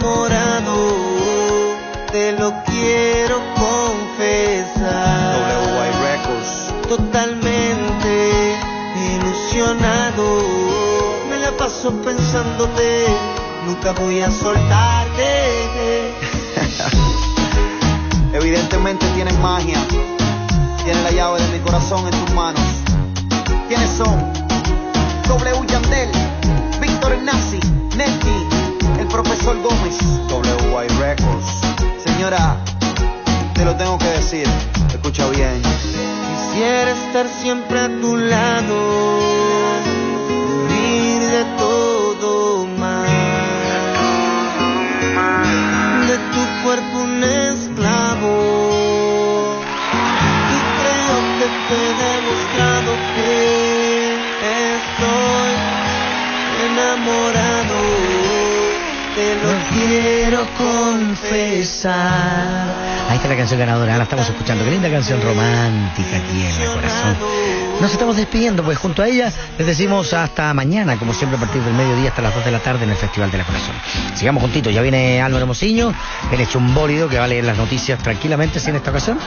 enamorado, te lo quiero confesar. WY Records. Totalmente ilusionado, me la paso pensándote, nunca voy a soltarte. Evidentemente tienen magia, tienen la llave de mi corazón en tus manos. ¿Quiénes son? W Yandel, Víctor Nazi, Netty, el profesor Gómez. WY Records. Señora, te lo tengo que decir, escucha bien. Quisiera estar siempre a tu lado, huir de todo mal, de tu cuerpo un esclavo. Y creo que te he demostrado que estoy enamorado, te lo quiero confesar. Ahí está la canción ganadora, la estamos escuchando. Qué linda canción romántica tiene, corazón. Nos estamos despidiendo, pues junto a ella les decimos hasta mañana, como siempre a partir del mediodía hasta las 2 de la tarde en el Festival de la Corazón. Sigamos juntitos, ya viene Álvaro Mociño, el chumbólido que va a leer las noticias tranquilamente, sin esta ocasión.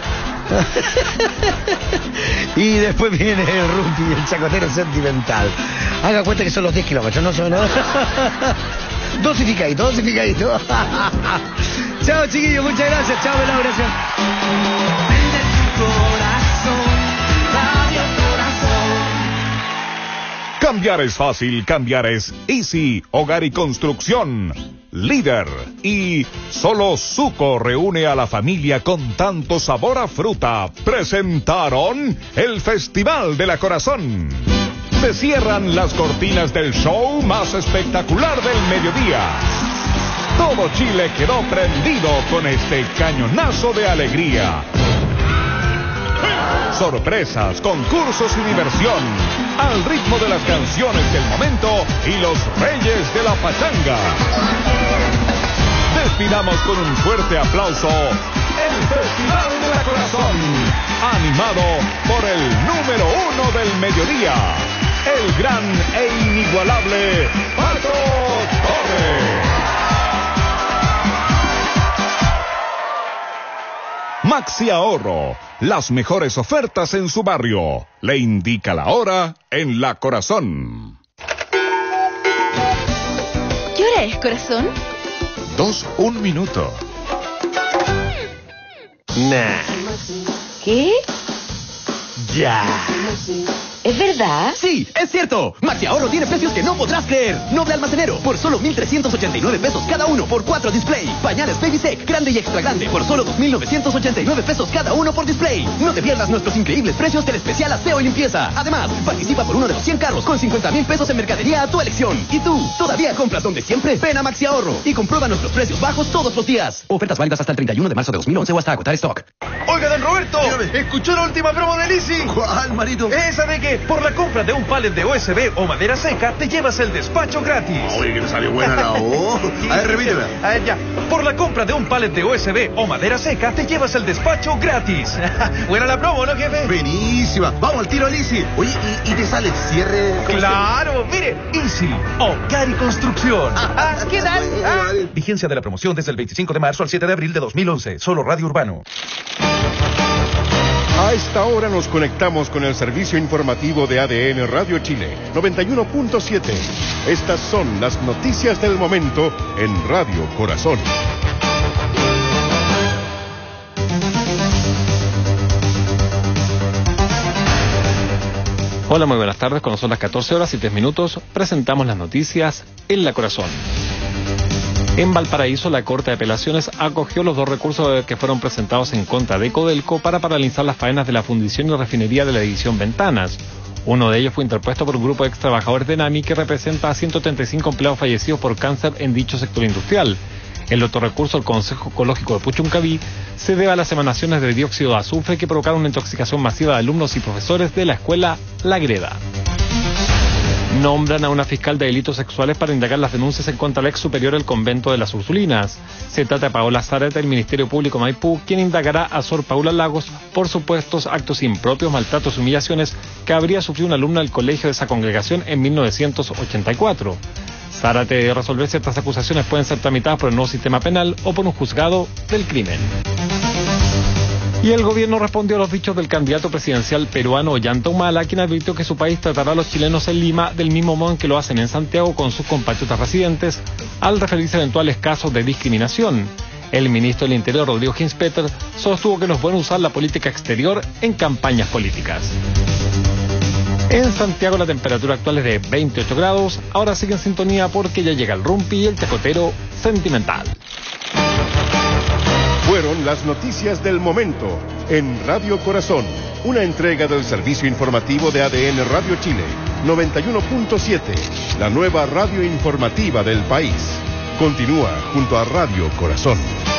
Y después viene el Rumpi, el chacotero sentimental. Haga cuenta que son los 10 kilómetros, no son... Dosificadito, dosificadito. Chao, chiquillos, muchas gracias. Chao, Belao, gracias. Vende tu corazón, Radio Corazón. Cambiar es fácil, cambiar es easy. Hogar y construcción, líder. Y solo Zuco reúne a la familia con tanto sabor a fruta. Presentaron el Festival de la Corazón. Se cierran las cortinas del show más espectacular del mediodía. Todo Chile quedó prendido con este cañonazo de alegría. Sorpresas, concursos y diversión, al ritmo de las canciones del momento y los reyes de la pachanga. Despidamos con un fuerte aplauso el Festival de la Corazón, animado por el número 1 del mediodía, el gran e inigualable Pato Torres. Maxi Ahorro, las mejores ofertas en su barrio. Le indica la hora en La Corazón. ¿Qué hora es, corazón? 2:01 minuto. Nah. ¿Qué? Ya. ¿Es verdad? Sí, es cierto. Maxi Ahorro tiene precios que no podrás creer. Noble almacenero por solo 1,389 pesos cada uno por 4 display. Pañales Baby Sec, grande y extra grande por solo 2,989 pesos cada uno por display. No te pierdas nuestros increíbles precios del especial aseo y limpieza. Además, participa por uno de los 100 carros con 50,000 pesos en mercadería a tu elección. ¿Y tú? ¿Todavía compras donde siempre? Ven a Maxi Ahorro y comprueba nuestros precios bajos todos los días. Ofertas válidas hasta el 31 de marzo de 2011 o hasta agotar stock. Oiga, don Roberto, ¿escuchó la última promo de Lisi? ¿Cuál, marito? Esa de que por la compra de un pallet de USB o madera seca te llevas el despacho gratis. Oye, que le salió buena la voz. A ver, repítela. A ver, ya. Por la compra de un pallet de USB o madera seca te llevas el despacho gratis. Buena la promo, ¿no, jefe? Buenísima. Vamos al tiro, Lisi. Oye, ¿y te sale el cierre? Claro, mire, Easy, Hogar y Construcción. ¿Qué tal? Vigencia de la promoción desde el 25 de marzo al 7 de abril de 2011. Solo Radio Urbano. A esta hora nos conectamos con el servicio informativo de ADN Radio Chile, 91.7. Estas son las noticias del momento en Radio Corazón. Hola, muy buenas tardes. Cuando son las 14 horas y 3 minutos, presentamos las noticias en La Corazón. En Valparaíso, la Corte de Apelaciones acogió los 2 recursos que fueron presentados en contra de Codelco para paralizar las faenas de la fundición y refinería de la división Ventanas. Uno de ellos fue interpuesto por un grupo de ex trabajadores de NAMI que representa a 135 empleados fallecidos por cáncer en dicho sector industrial. El otro recurso, el Consejo Ecológico de Puchuncaví, se debe a las emanaciones de dióxido de azufre que provocaron una intoxicación masiva de alumnos y profesores de la escuela La Greda. Nombran a una fiscal de delitos sexuales para indagar las denuncias en contra del ex superior del convento de las Ursulinas. Se trata de Paola Zárate del Ministerio Público Maipú, quien indagará a Sor Paula Lagos por supuestos actos impropios, maltratos y humillaciones que habría sufrido una alumna del colegio de esa congregación en 1984. Zárate de resolver si estas acusaciones pueden ser tramitadas por el nuevo sistema penal o por un juzgado del crimen. Y el gobierno respondió a los dichos del candidato presidencial peruano Ollanta Humala, quien advirtió que su país tratará a los chilenos en Lima del mismo modo en que lo hacen en Santiago con sus compatriotas residentes, al referirse a eventuales casos de discriminación. El ministro del Interior, Rodrigo Hinspeter, sostuvo que no es bueno usar la política exterior en campañas políticas. En Santiago la temperatura actual es de 28 grados, ahora sigue en sintonía porque ya llega el rumpi y el chacotero sentimental. Fueron las noticias del momento en Radio Corazón, una entrega del servicio informativo de ADN Radio Chile, 91.7, la nueva radio informativa del país. Continúa junto a Radio Corazón.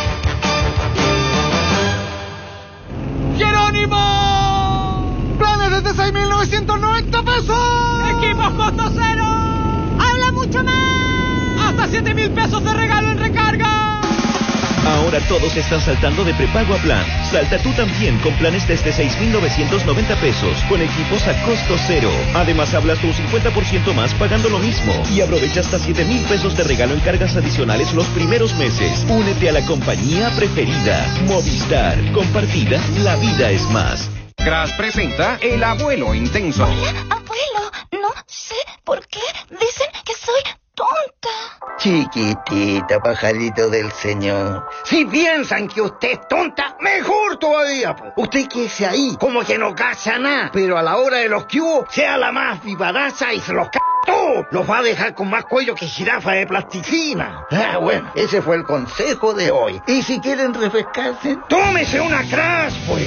¡Jerónimo! ¡Planes desde 6.990 pesos! ¡Equipos costo cero! ¡Habla mucho más! ¡Hasta 7.000 pesos de regalo en recarga! Ahora todos están saltando de prepago a plan. Salta tú también con planes desde 6.990 pesos, con equipos a costo cero. Además hablas tú un 50% más pagando lo mismo. Y aprovecha hasta 7.000 pesos de regalo en cargas adicionales los primeros meses. Únete a la compañía preferida. Movistar. Compartida, la vida es más. Crash presenta El Abuelo Intenso. Hola, abuelo. No sé por qué dicen que soy tonta. Chiquitita, pajarito del señor. Si piensan que usted es tonta, mejor todavía, po. Usted quede ahí, como que no cacha nada. Pero a la hora de los que hubo, sea la más vivaraza y se los todo. Los va a dejar con más cuello que jirafa de plasticina. Bueno, ese fue el consejo de hoy. Y si quieren refrescarse, tómese una Crash, pues.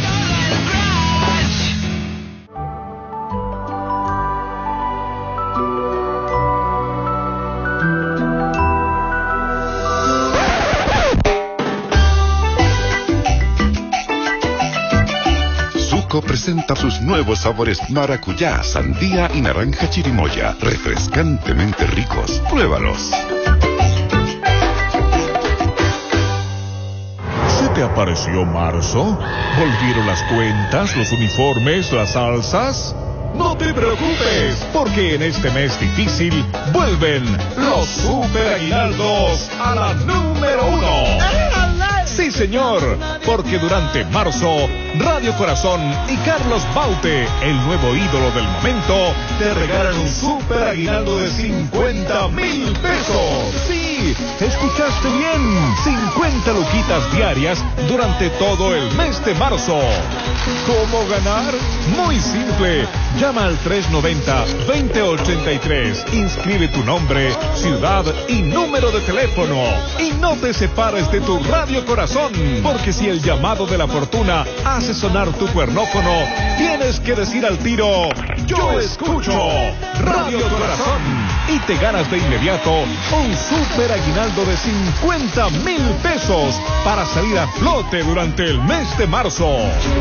Presenta sus nuevos sabores maracuyá, sandía y naranja chirimoya, refrescantemente ricos. Pruébalos. ¿Se te apareció marzo? ¿Volvieron las cuentas, los uniformes, las salsas? No te preocupes, porque en este mes difícil vuelven los super aguinaldos a la número 1. Sí, señor, porque durante marzo, Radio Corazón y Carlos Baute, el nuevo ídolo del momento, te regalan un super aguinaldo de 50,000 pesos. Sí, escuchaste bien, 50 luquitas diarias durante todo el mes de marzo. ¿Cómo ganar? Muy simple. Llama al 390-2083. Inscribe tu nombre, ciudad y número de teléfono. Y no te separes de tu Radio Corazón, porque si el llamado de la fortuna hace sonar tu cuernófono, tienes que decir al tiro: yo escucho Radio Corazón. Y te ganas de inmediato un super aguinaldo de 50,000 pesos para salir a flote durante el mes de marzo.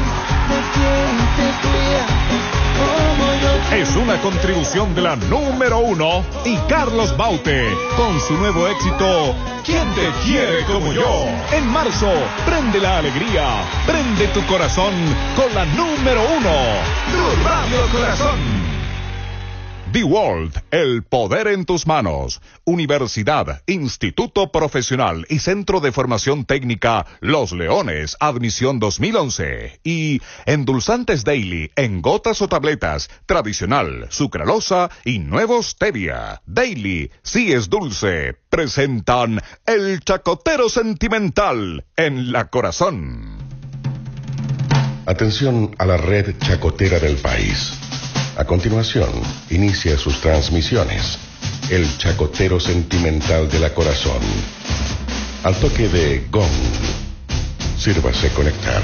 Es una contribución de la número 1 y Carlos Baute con su nuevo éxito ¿Quién te quiere como yo? En marzo, prende la alegría, prende tu corazón con la número 1, tu Radio Corazón. The World, el poder en tus manos. Universidad, Instituto Profesional y Centro de Formación Técnica Los Leones, admisión 2011. Y Endulzantes Daily, en gotas o tabletas, tradicional, sucralosa y nuevo stevia. Daily, sí es dulce. Presentan El Chacotero Sentimental en La Corazón. Atención a la red chacotera del país. A continuación, inicia sus transmisiones. El Chacotero Sentimental de La Corazón. Al toque de gong, sírvase conectar.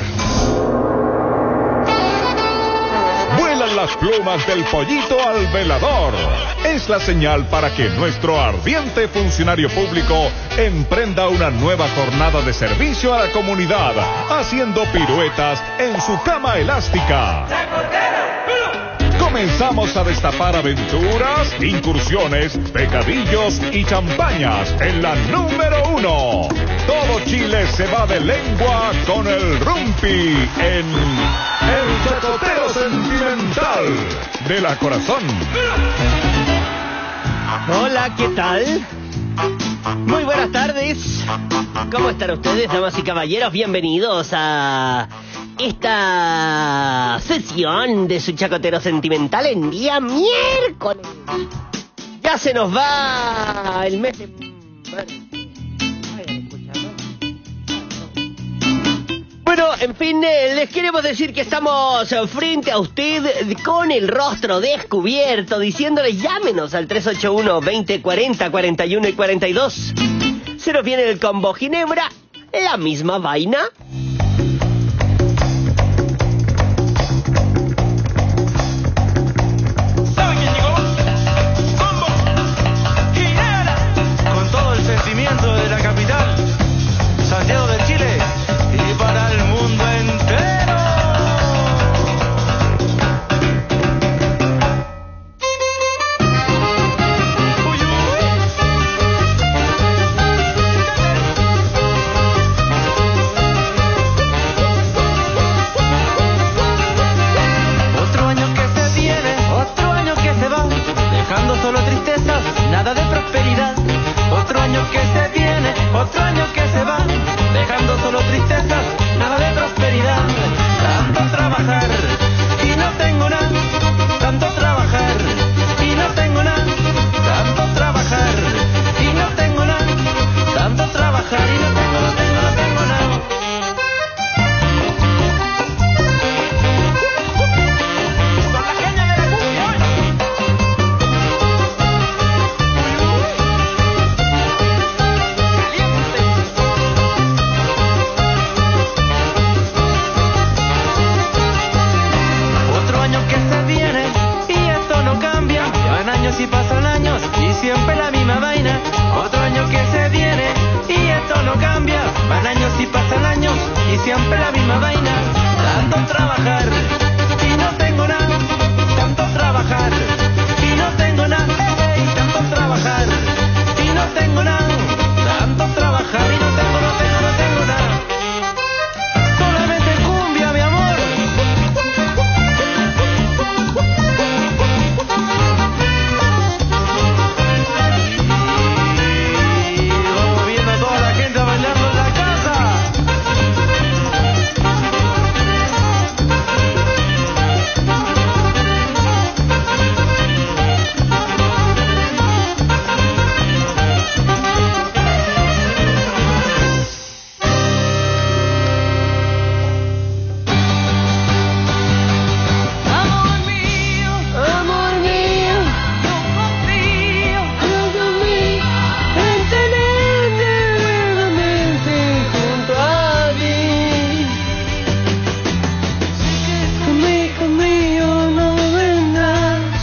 Vuelan las plumas del pollito al velador. Es la señal para que nuestro ardiente funcionario público emprenda una nueva jornada de servicio a la comunidad, haciendo piruetas en su cama elástica. Comenzamos a destapar aventuras, incursiones, pecadillos y champañas en la número 1. Todo Chile se va de lengua con el rumpi en El Chacotero Sentimental de La Corazón. Hola, ¿qué tal? Muy buenas tardes. ¿Cómo están ustedes, damas y caballeros? Bienvenidos a esta sesión de su chacotero sentimental en día miércoles. Ya se nos va el mes de... Bueno, en fin, les queremos decir que estamos frente a usted con el rostro descubierto, diciéndole llámenos al 381-2040-41 y 42. Se nos viene el combo Ginebra, la misma vaina. ¿Saben quién llegó? Combo Ginebra. Con todo el sentimiento de la capital, Santiago de Chile. Y para el mundo entero. Uy, uy. Otro año que se viene, otro año que se va, dejando solo tristezas, nada de prosperidad. Otro año que se viene, otro año que se va, dejando solo tristezas, nada de prosperidad. Tanto trabajar y no tengo nada, tanto trabajar y no tengo nada, tanto trabajar y no tengo nada, tanto trabajar y no tengo nada. Con la caña de la cumbia. Otro año que se viene y esto no cambia. Llevan años y pasan años y siempre la misma vaina. Otro año que se viene y esto no cambia. Van años y pasan años y siempre la misma vaina. Tanto trabajar y no tengo nada. Tanto trabajar y no tengo nada. Y tanto trabajar y no tengo nada. Tanto trabajar y no tengo nada. Solamente cumbia, mi amor. Y vamos viendo a toda la gente bailando en la casa. Amor mío, yo confío en tenerte nuevamente junto a mí. Sé que conmigo no vendrás,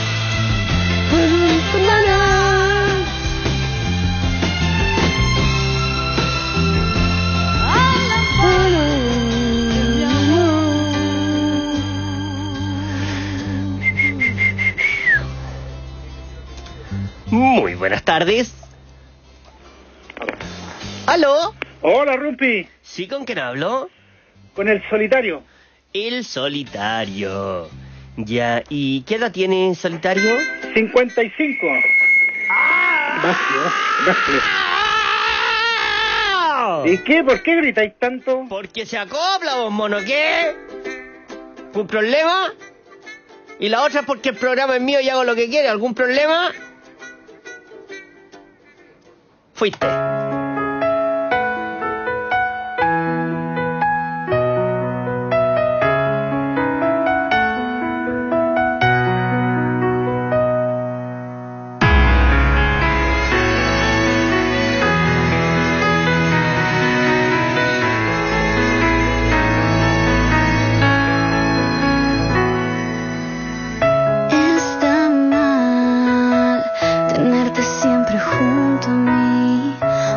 Muy buenas tardes. ¿Aló? Hola, Rumpi. ¿Sí, con quién hablo? Con el solitario. El solitario. Ya, ¿y qué edad tiene solitario? 55. Bájale. ¿Y qué? ¿Por qué gritáis tanto? Porque se acopla, vos mono, ¿qué? ¿Un problema? Y la otra es porque el programa es mío y hago lo que quiere. ¿Algún problema? Fuiste. Está mal tenerte siempre junto a mí.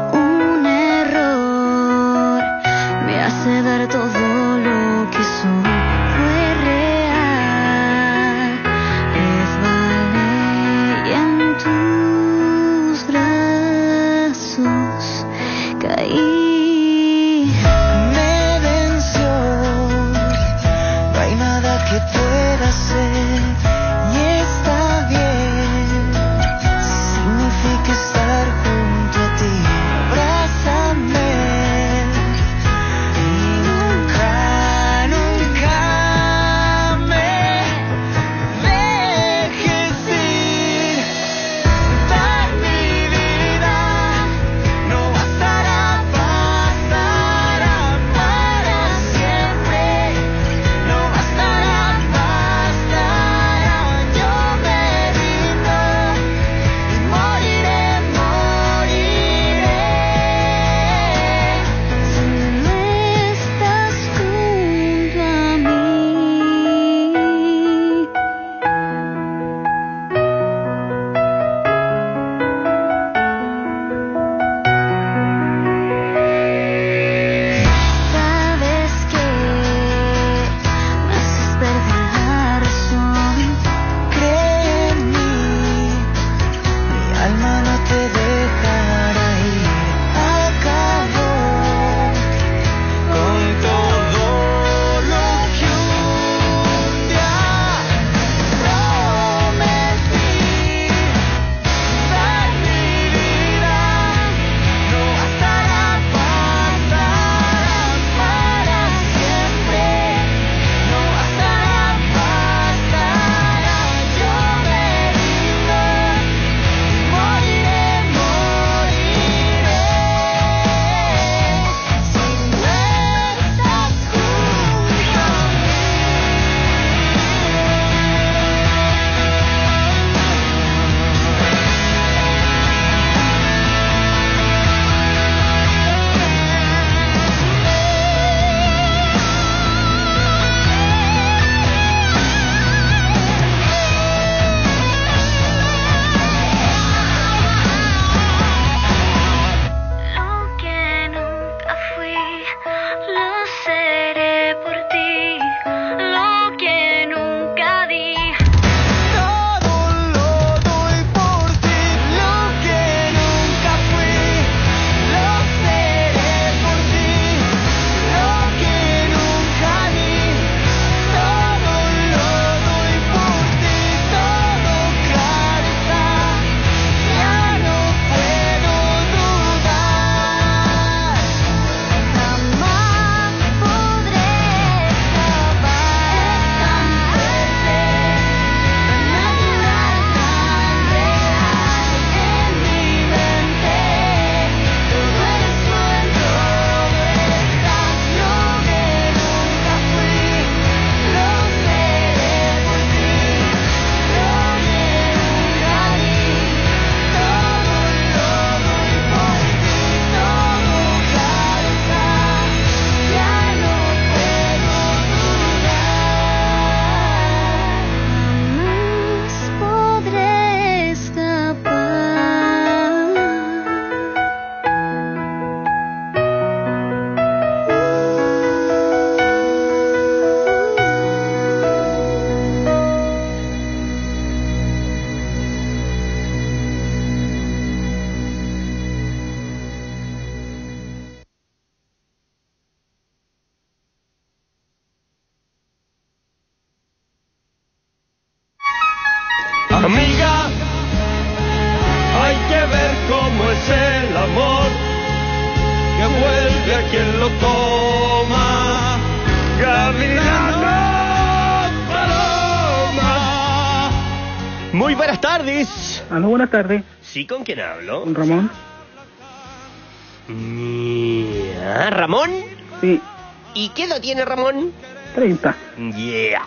y a quien lo toma caminando paloma. Muy buenas tardes. Aló, buenas tardes. ¿Sí, con quién hablo? ¿Con Ramón? ¿Ramón? Sí. ¿Y qué edad tiene Ramón? 30. Yeah.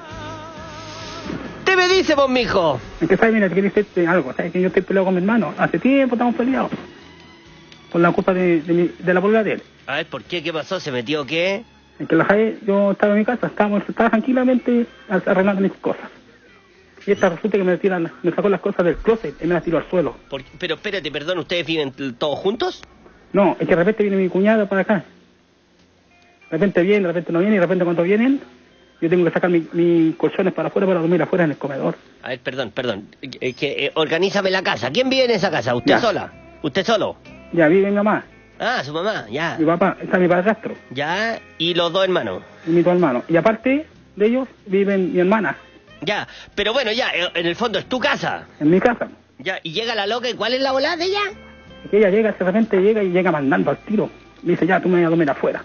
¿Te me dice vos, mijo? Es que, ¿sabes? Mira, te quería decirte algo. ¿Sabes? Que yo estoy peleado con mi hermano. Hace tiempo estamos peleados. Por la culpa de la polola de él. A ver, ¿por qué? ¿Qué pasó? ¿Se metió qué? En que yo estaba en mi casa, estaba tranquilamente arreglando mis cosas. Y esta resulta que me sacó las cosas del closet y me las tiró al suelo. Pero espérate, perdón, ¿ustedes viven todos juntos? No, es que de repente viene mi cuñada para acá. De repente viene, de repente no viene, y de repente cuando vienen, yo tengo que sacar mis colchones para afuera para dormir afuera en el comedor. A ver, perdón. Organízame la casa. ¿Quién vive en esa casa? ¿Usted sola? ¿Usted solo? Ya, vive mi mamá. Ah, su mamá, ya. Mi papá, está mi padrastro. Ya, y los dos hermanos. Y mis dos hermanos. Y aparte de ellos, viven mi hermana. Ya, pero bueno, ya, en el fondo es tu casa. En mi casa. Ya, y llega la loca, ¿y cuál es la volada de ella? Es que ella llega, de repente llega mandando al tiro. Me dice, ya, tú me vas a dormir afuera.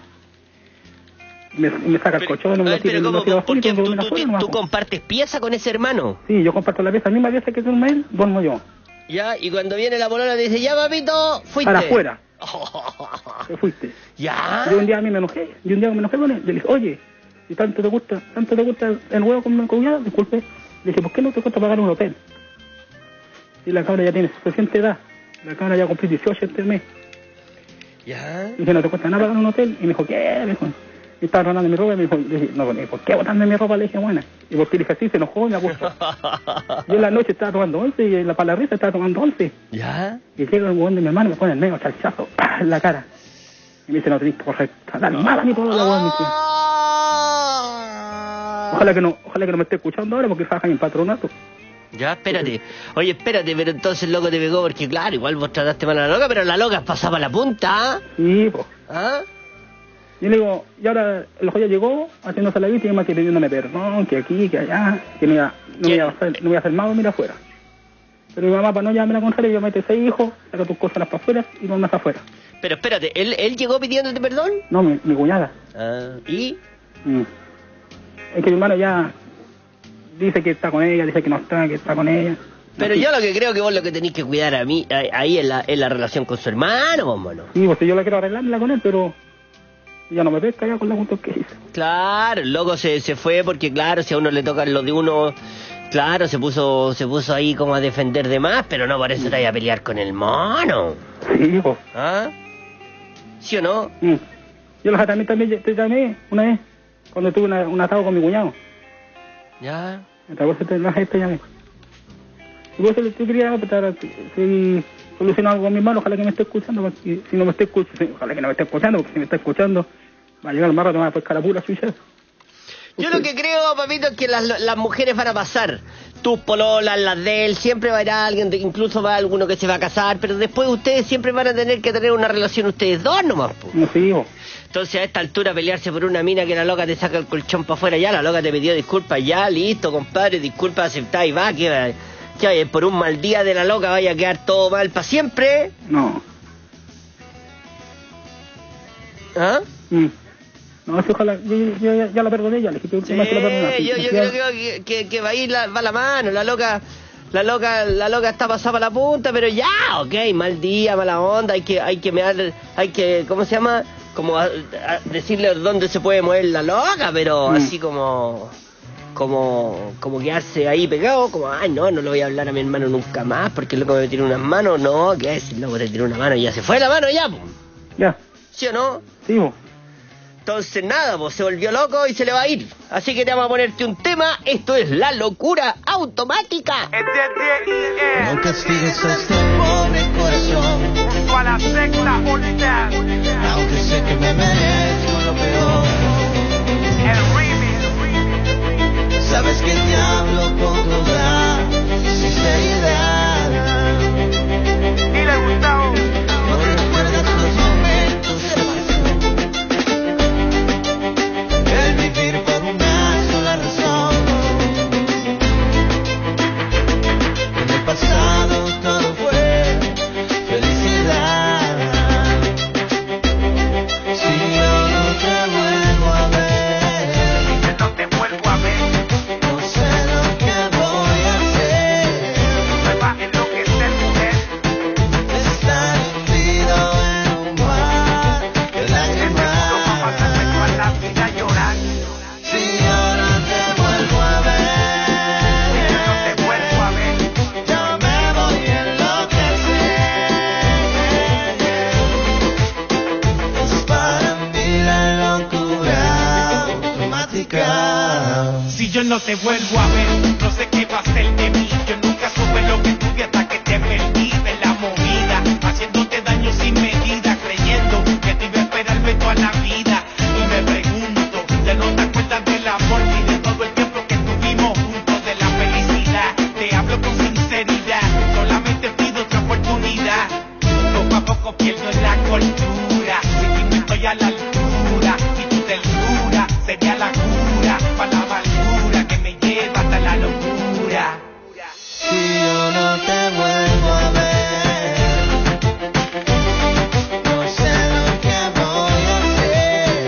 Me saca el colchón, no me lo tira. Pero ¿cómo? ¿Por qué tú compartes pieza con ese hermano? Sí, yo comparto la pieza, la misma pieza que duerme él, duermo yo. Ya, y cuando viene la polola te dice, ya, papito, fuiste. Para afuera. Te fuiste. Ya. Yo un día me enojé con él. Le dije, oye, si tanto te gusta el huevo con mi cuñada, disculpe. Le dije, ¿por qué no te cuesta pagar un hotel? Y la cabra ya tiene suficiente edad. La cabra ya cumplió 18 este mes. Ya. Y dije, no te cuesta nada pagar un hotel. Y me dijo, ¿qué? Me dijo, y estaba robando mi ropa y me dijo, le dije, no, ¿por qué botarme mi ropa? Le dije, buena. Y porque le dije así, se enojó y me acostó. Yo en la noche estaba tomando 11 y para la risa estaba tomando 11. ¿Ya? Y llega el huevón de mi hermano y me pone el medio chachazo en la cara. Y me dice, no tenés que correr nada ni todo la huevón, me dice. Ojalá que no me esté escuchando ahora porque trabaja en patronato. Ya, espérate. Oye, espérate, pero entonces el loco te pegó porque, claro, igual vos trataste mal a la loca, pero la loca pasaba la punta. Sí, pues. ¿Ah? Y le digo, y ahora el joya llegó haciéndose la vista y me pidiéndome perdón, que aquí, que allá, que no voy a hacer más, mira afuera. Pero mi mamá, para no llevarme la contraria, yo mete 6 hijos, saca tus cosas para afuera y no más afuera. Pero espérate, ¿él llegó pidiéndote perdón? No, mi cuñada. ¿Y? Es que mi hermano ya dice que está con ella, dice que no está, que está con ella. Pero yo lo que creo que vos lo que tenéis que cuidar a mí ahí es la relación con su hermano, vos, mano. Sí, pues yo la quiero arreglarla con él, pero ya no me pesca ya con la juntos que hizo. Claro, el loco se fue porque, claro, si a uno le toca lo de uno, claro, se puso ahí como a defender de más, pero no por eso te vaya a pelear con el mono. Sí, pues. ¿Ah? ¿Sí o no? Yo también te llamé una vez, cuando tuve un atado con mi cuñado. Ya. Entonces te llamé. Y vos te quería preguntar si soluciono algo con mi hermano, ojalá que me esté escuchando, porque si no me esté escuchando, ojalá que no me esté escuchando, porque si me está escuchando, va a llegar el marro, te va a pescar la pura suya. Yo lo que creo, papito, es que las mujeres van a pasar. Tus pololas, las de él, siempre va a ir alguien, incluso va alguno que se va a casar, pero después ustedes siempre van a tener que tener una relación ustedes dos nomás, po. No, sí, po. Entonces a esta altura pelearse por una mina que la loca te saca el colchón para afuera, ya la loca te pidió disculpas, ya, listo, compadre, disculpas, aceptá y va, que por un mal día de la loca vaya a quedar todo mal para siempre. No. ¿Ah? No, sí, ojalá, yo ya la perdoné, ya le dije que más que la perdoné. Yo creo que va a ir va la mano, la loca está pasada para la punta, pero ya, ok, mal día, mala onda, hay que, ¿cómo se llama? Como a decirle dónde se puede mover la loca, pero así como quedarse ahí pegado, como, ay, no le voy a hablar a mi hermano nunca más, porque el loco me tiró unas manos, no, ¿qué es? El loco te tiró una mano y ya se fue la mano, ya, po. Ya. ¿Sí o no? Sí, po. Entonces nada, pues se volvió loco y se le va a ir. Así que te vamos a ponerte un tema. Esto es La Locura Automática. No castigues a este pobre corazón, junto a la secta Voltaire, aunque sé que me merezco lo peor. El remix. Sabes que te hablo con toda sinceridad. Dile, Gustavo. No recuerdas los momentos de pasión, el vivir por una sola razón. En el pasado todo fue felicidad. automática. Si yo no te vuelvo a ver, no sé qué va a ser de mí. Yo nunca supe lo que tuve hasta que te perdí de la movida, haciéndote daño sin medida, creyendo que te iba a esperarme toda la vida. Y me pregunto, ya no te acuerdas del amor ni de todo el tiempo que estuvimos juntos, de la felicidad. Te hablo con sinceridad, solamente pido otra oportunidad. Poco a poco pierdo en la cordura, si no estoy a la altura, y tu ternura sería la cura para la amargura que me lleva hasta la locura. Si yo no te vuelvo a ver, no sé lo que voy a hacer.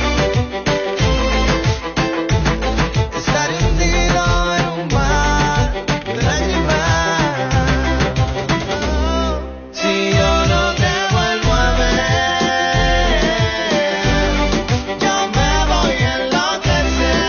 Estaré hundido en un mar de lágrimas. Si yo no te vuelvo a ver, yo me voy a enloquecer.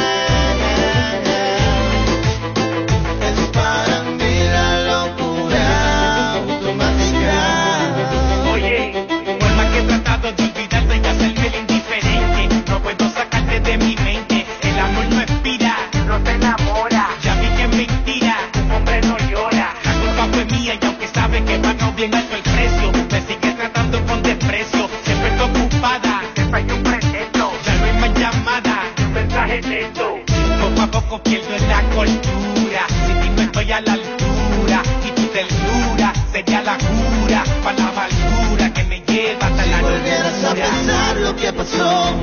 Es para mí la locura automática. Oye, por más que he tratado de olvidarte y hacerme el indiferente, no puedo sacarte de mi mente. El amor no expira, no te enamora. Ya vi que es mentira, un hombre no llora. La culpa fue mía y aunque sabe que pagó bien alto el precio, me sigue tratando con desprecio. Siempre está ocupada, siempre hay un pretexto. Ya no hay más llamada, un mensaje texto. Poco a poco pierdo en la cordura, si ti no estoy a la altura, y tu ternura sería la cura para la amargura que me lleva hasta la Si volvieras a locura. pensar lo que pasó,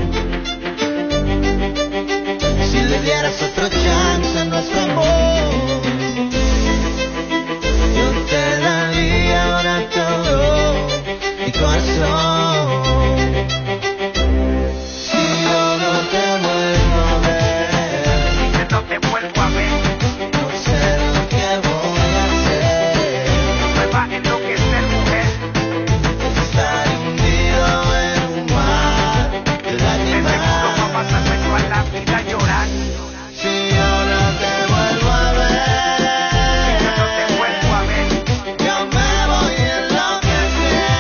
si le dieras otra chance a nuestro amor, yo te daría ahora todo mi corazón. Si yo no te vuelvo a ver, no te vuelvo a ver, no sé lo que voy a hacer. me va a enloquecer, mujer. Estar hundido en un mar de lágrimas. Va a pasarme toda la vida llorando. Si yo no te vuelvo a ver, yo me voy a enloquecer.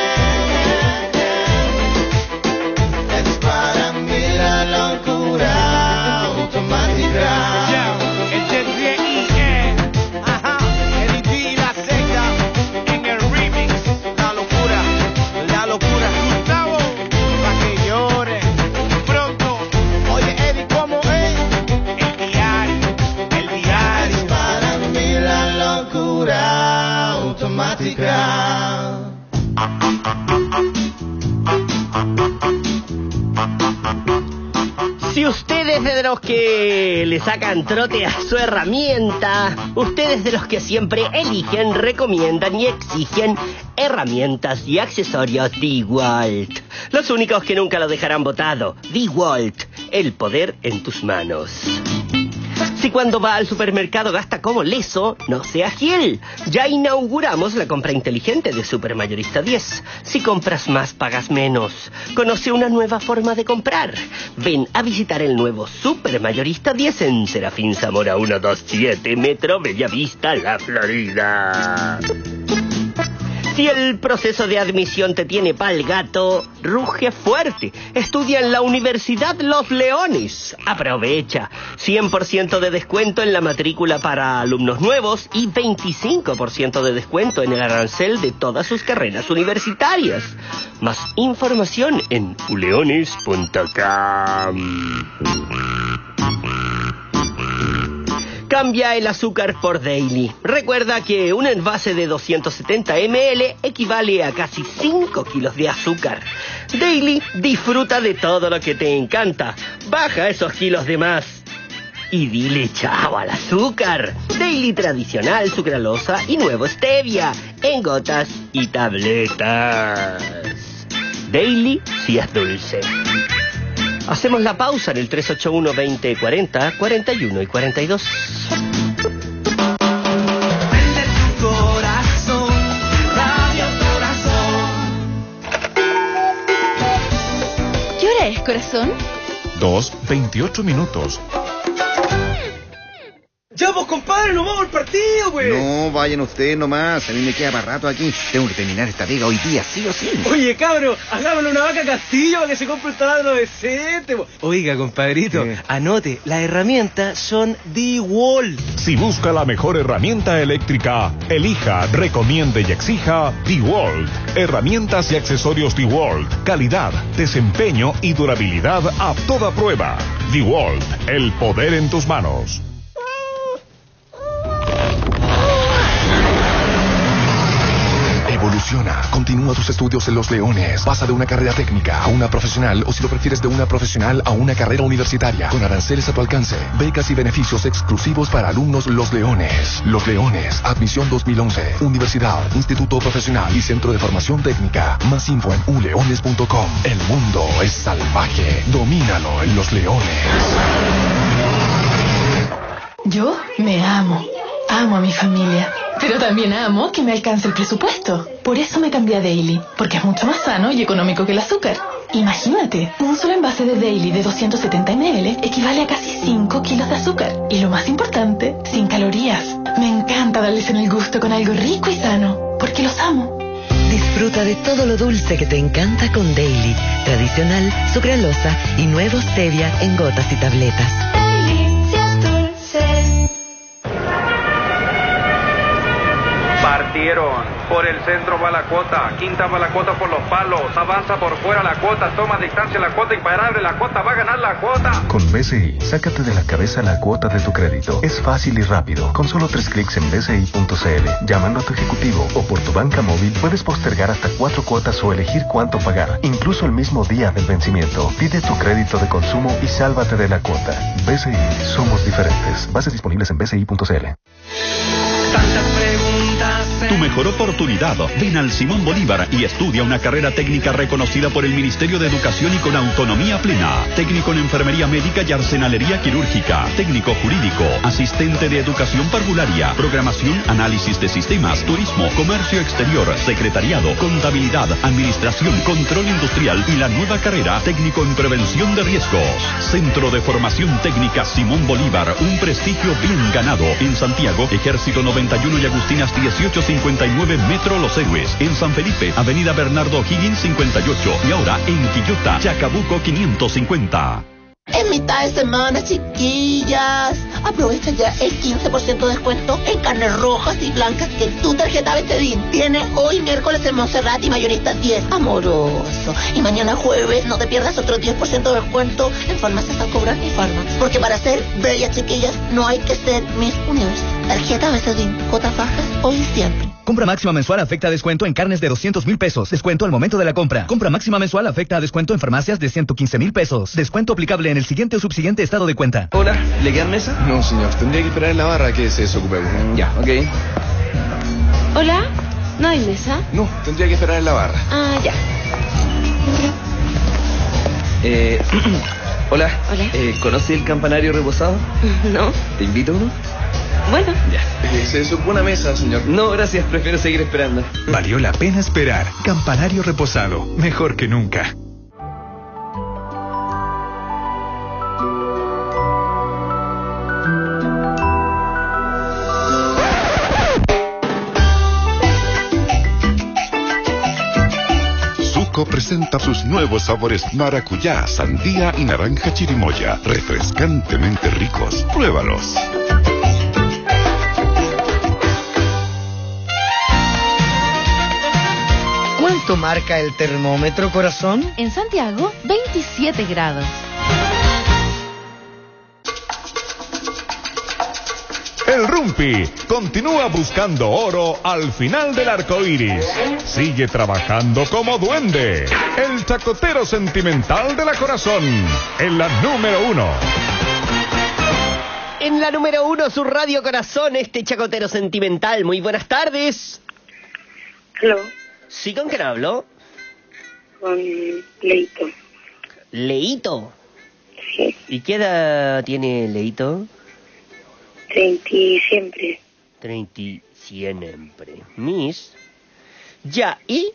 Es para mí la locura automática. El D.R.E.E. Ajá, el D y la secta en el remix. La locura, Gustavo, pa' que llore pronto. Oye, Eddie, ¿cómo es? El diario. Es para mí la locura automática. Si ustedes de los que le sacan trote a su herramienta, ustedes de los que siempre eligen, recomiendan y exigen herramientas y accesorios DeWalt, los únicos que nunca lo dejarán botado. DeWalt, el poder en tus manos. Si cuando va al supermercado gasta como leso, no sea Gil. Ya inauguramos la compra inteligente de Supermayorista 10. Si compras más, pagas menos. Conoce una nueva forma de comprar. Ven a visitar el nuevo Supermayorista 10 en Serafín Zamora 127, Metro Bellavista, La Florida. Si el proceso de admisión te tiene pa'l gato, ruge fuerte. Estudia en la Universidad Los Leones. Aprovecha. 100% de descuento en la matrícula para alumnos nuevos y 25% de descuento en el arancel de todas sus carreras universitarias. Más información en uleones.com. Cambia el azúcar por Daily. Recuerda que un envase de 270 ml equivale a casi 5 kilos de azúcar. Daily disfruta de todo lo que te encanta. Baja esos kilos de más y dile chao al azúcar. Daily tradicional, sucralosa y nuevo stevia en gotas y tabletas. Daily si es dulce. Hacemos la pausa en el 381-2040, 41 y 42. Corazón, Radio Corazón. ¿Qué hora es, corazón? 2:28. Yo pues compadre, nos vamos al partido, pues. No, vayan ustedes nomás. A mí me queda para rato aquí. Tengo que terminar esta pega hoy día, sí o sí. Oye, cabro, hagámosle una vaca Castillo para que se compre un taladro decente. Oiga, compadrito, anote, las herramientas son DeWalt. Si busca la mejor herramienta eléctrica, elija, recomiende y exija DeWalt. Herramientas y accesorios DeWalt. Calidad, desempeño y durabilidad a toda prueba. DeWalt, el poder en tus manos. Evoluciona. Continúa tus estudios en Los Leones. Pasa de una carrera técnica a una profesional o si lo prefieres de una profesional a una carrera universitaria. Con aranceles a tu alcance. Becas y beneficios exclusivos para alumnos Los Leones. Los Leones. Admisión 2011. Universidad, Instituto Profesional y Centro de Formación Técnica. Más info en uleones.com. El mundo es salvaje. Domínalo en Los Leones. Yo me amo. Amo a mi familia. Pero también amo que me alcance el presupuesto. Por eso me cambié a Daily, porque es mucho más sano y económico que el azúcar. Imagínate, un solo envase de Daily de 270 ml equivale a casi 5 kilos de azúcar. Y lo más importante, sin calorías. Me encanta darles en el gusto con algo rico y sano, porque los amo. Disfruta de todo lo dulce que te encanta con Daily. Tradicional, sucralosa y nuevo stevia en gotas y tabletas. Delicias dulces. Partieron. Por el centro va la cuota. Quinta va la cuota por los palos. Avanza por fuera la cuota. Toma distancia la cuota. Imparable la cuota. Va a ganar la cuota. Con BCI, sácate de la cabeza la cuota de tu crédito. Es fácil y rápido. Con solo 3 clics en bci.cl. Llamando a tu ejecutivo o por tu banca móvil, puedes postergar hasta 4 cuotas o elegir cuánto pagar. Incluso el mismo día del vencimiento. Pide tu crédito de consumo y sálvate de la cuota. BCI, somos diferentes. Bases disponibles en bci.cl. Tu mejor oportunidad. Ven al Simón Bolívar y estudia una carrera técnica reconocida por el Ministerio de Educación y con autonomía plena. Técnico en enfermería médica y arsenalería quirúrgica. Técnico jurídico. Asistente de educación parvularia. Programación, análisis de sistemas, turismo, comercio exterior, secretariado, contabilidad, administración, control industrial y la nueva carrera técnico en prevención de riesgos. Centro de Formación Técnica Simón Bolívar. Un prestigio bien ganado. En Santiago, Ejército 91 y Agustinas 1859 Metro Los Héroes. En San Felipe, Avenida Bernardo O'Higgins 58. Y ahora en Quillota, Chacabuco 550. En mitad de semana, chiquillas, aprovecha ya el 15% de descuento en carnes rojas y blancas que tu tarjeta Betedin tiene hoy miércoles en Montserrat y Mayorista 10. Amoroso. Y mañana jueves no te pierdas otro 10% de descuento en farmacias al cobrar y farmas. Porque para ser bellas, chiquillas, no hay que ser Miss Universe. Tarjeta Betedin, cuotas bajas hoy y siempre. Compra máxima mensual afecta a descuento en carnes de 200,000 pesos. Descuento al momento de la compra. Compra máxima mensual afecta a descuento en farmacias de 115,000 pesos. Descuento aplicable en el siguiente o subsiguiente estado de cuenta. Hola, ¿le quedan mesa? No, señor. Tendría que esperar en la barra que se desocupe. Ya, ok. Hola, ¿no hay mesa? No, tendría que esperar en la barra. Ah, ya. Hola. Hola. ¿Conoce el campanario reposado? No. ¿Te invito a uno? Bueno. Ya. Se desocupó una mesa, señor. No, gracias. Prefiero seguir esperando. Valió la pena esperar. Campanario reposado. Mejor que nunca. Zuko presenta sus nuevos sabores maracuyá, sandía y naranja chirimoya. Refrescantemente ricos. Pruébalos. ¿Cuánto marca el termómetro, corazón? En Santiago, 27 grados. El Rumpi continúa buscando oro al final del arco iris. Sigue trabajando como duende. El chacotero sentimental de la corazón. En la número 1. En la número 1, su radio corazón, este chacotero sentimental. Muy buenas tardes. Aló. ¿Sí, con quién hablo? Con Leito. ¿Leito? Sí. ¿Y qué edad tiene Leito? 30 siempre. 30 siempre. Miss. Ya, ¿y?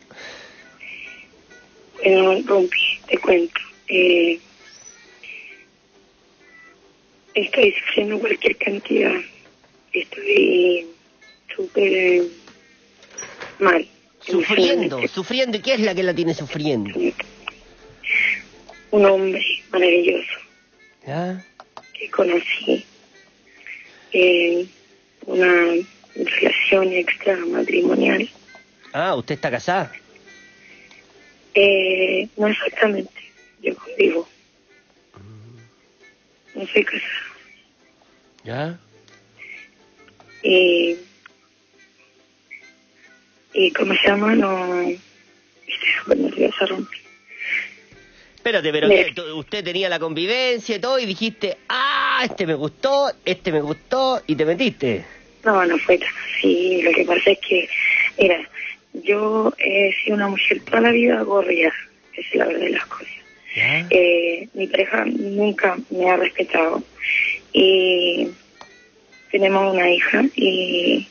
Bueno, Rumpi, te cuento. Estoy sufriendo cualquier cantidad. Estoy súper mal. Sufriendo. ¿Y qué es la que la tiene sufriendo? Un hombre maravilloso ¿Ya? que conocí en una relación extramatrimonial. Ah, ¿usted está casada? No exactamente, yo convivo. No soy casada. ¿Ya? Y ¿cómo se llama? No, estoy súper nerviosa, Rompi. Espérate, pero ¿qué? Usted tenía la convivencia y todo y dijiste, este me gustó, y te metiste. No, no fue tan así. Lo que pasa es que, mira, yo he sido una mujer toda la vida gorria, esa es la verdad de las cosas. Mi pareja nunca me ha respetado y tenemos una hija y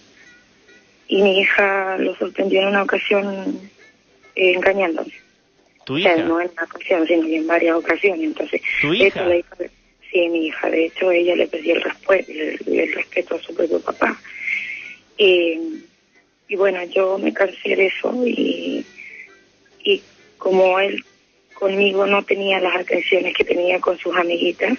mi hija lo sorprendió en una ocasión engañándome. ¿Tu hija? O sea, no en una ocasión, sino en varias ocasiones. Entonces, ¿Tu hija? Sí, mi hija. De hecho, ella le perdió el respeto a su propio papá. Y bueno, yo me cansé de eso y como él conmigo no tenía las atenciones que tenía con sus amiguitas,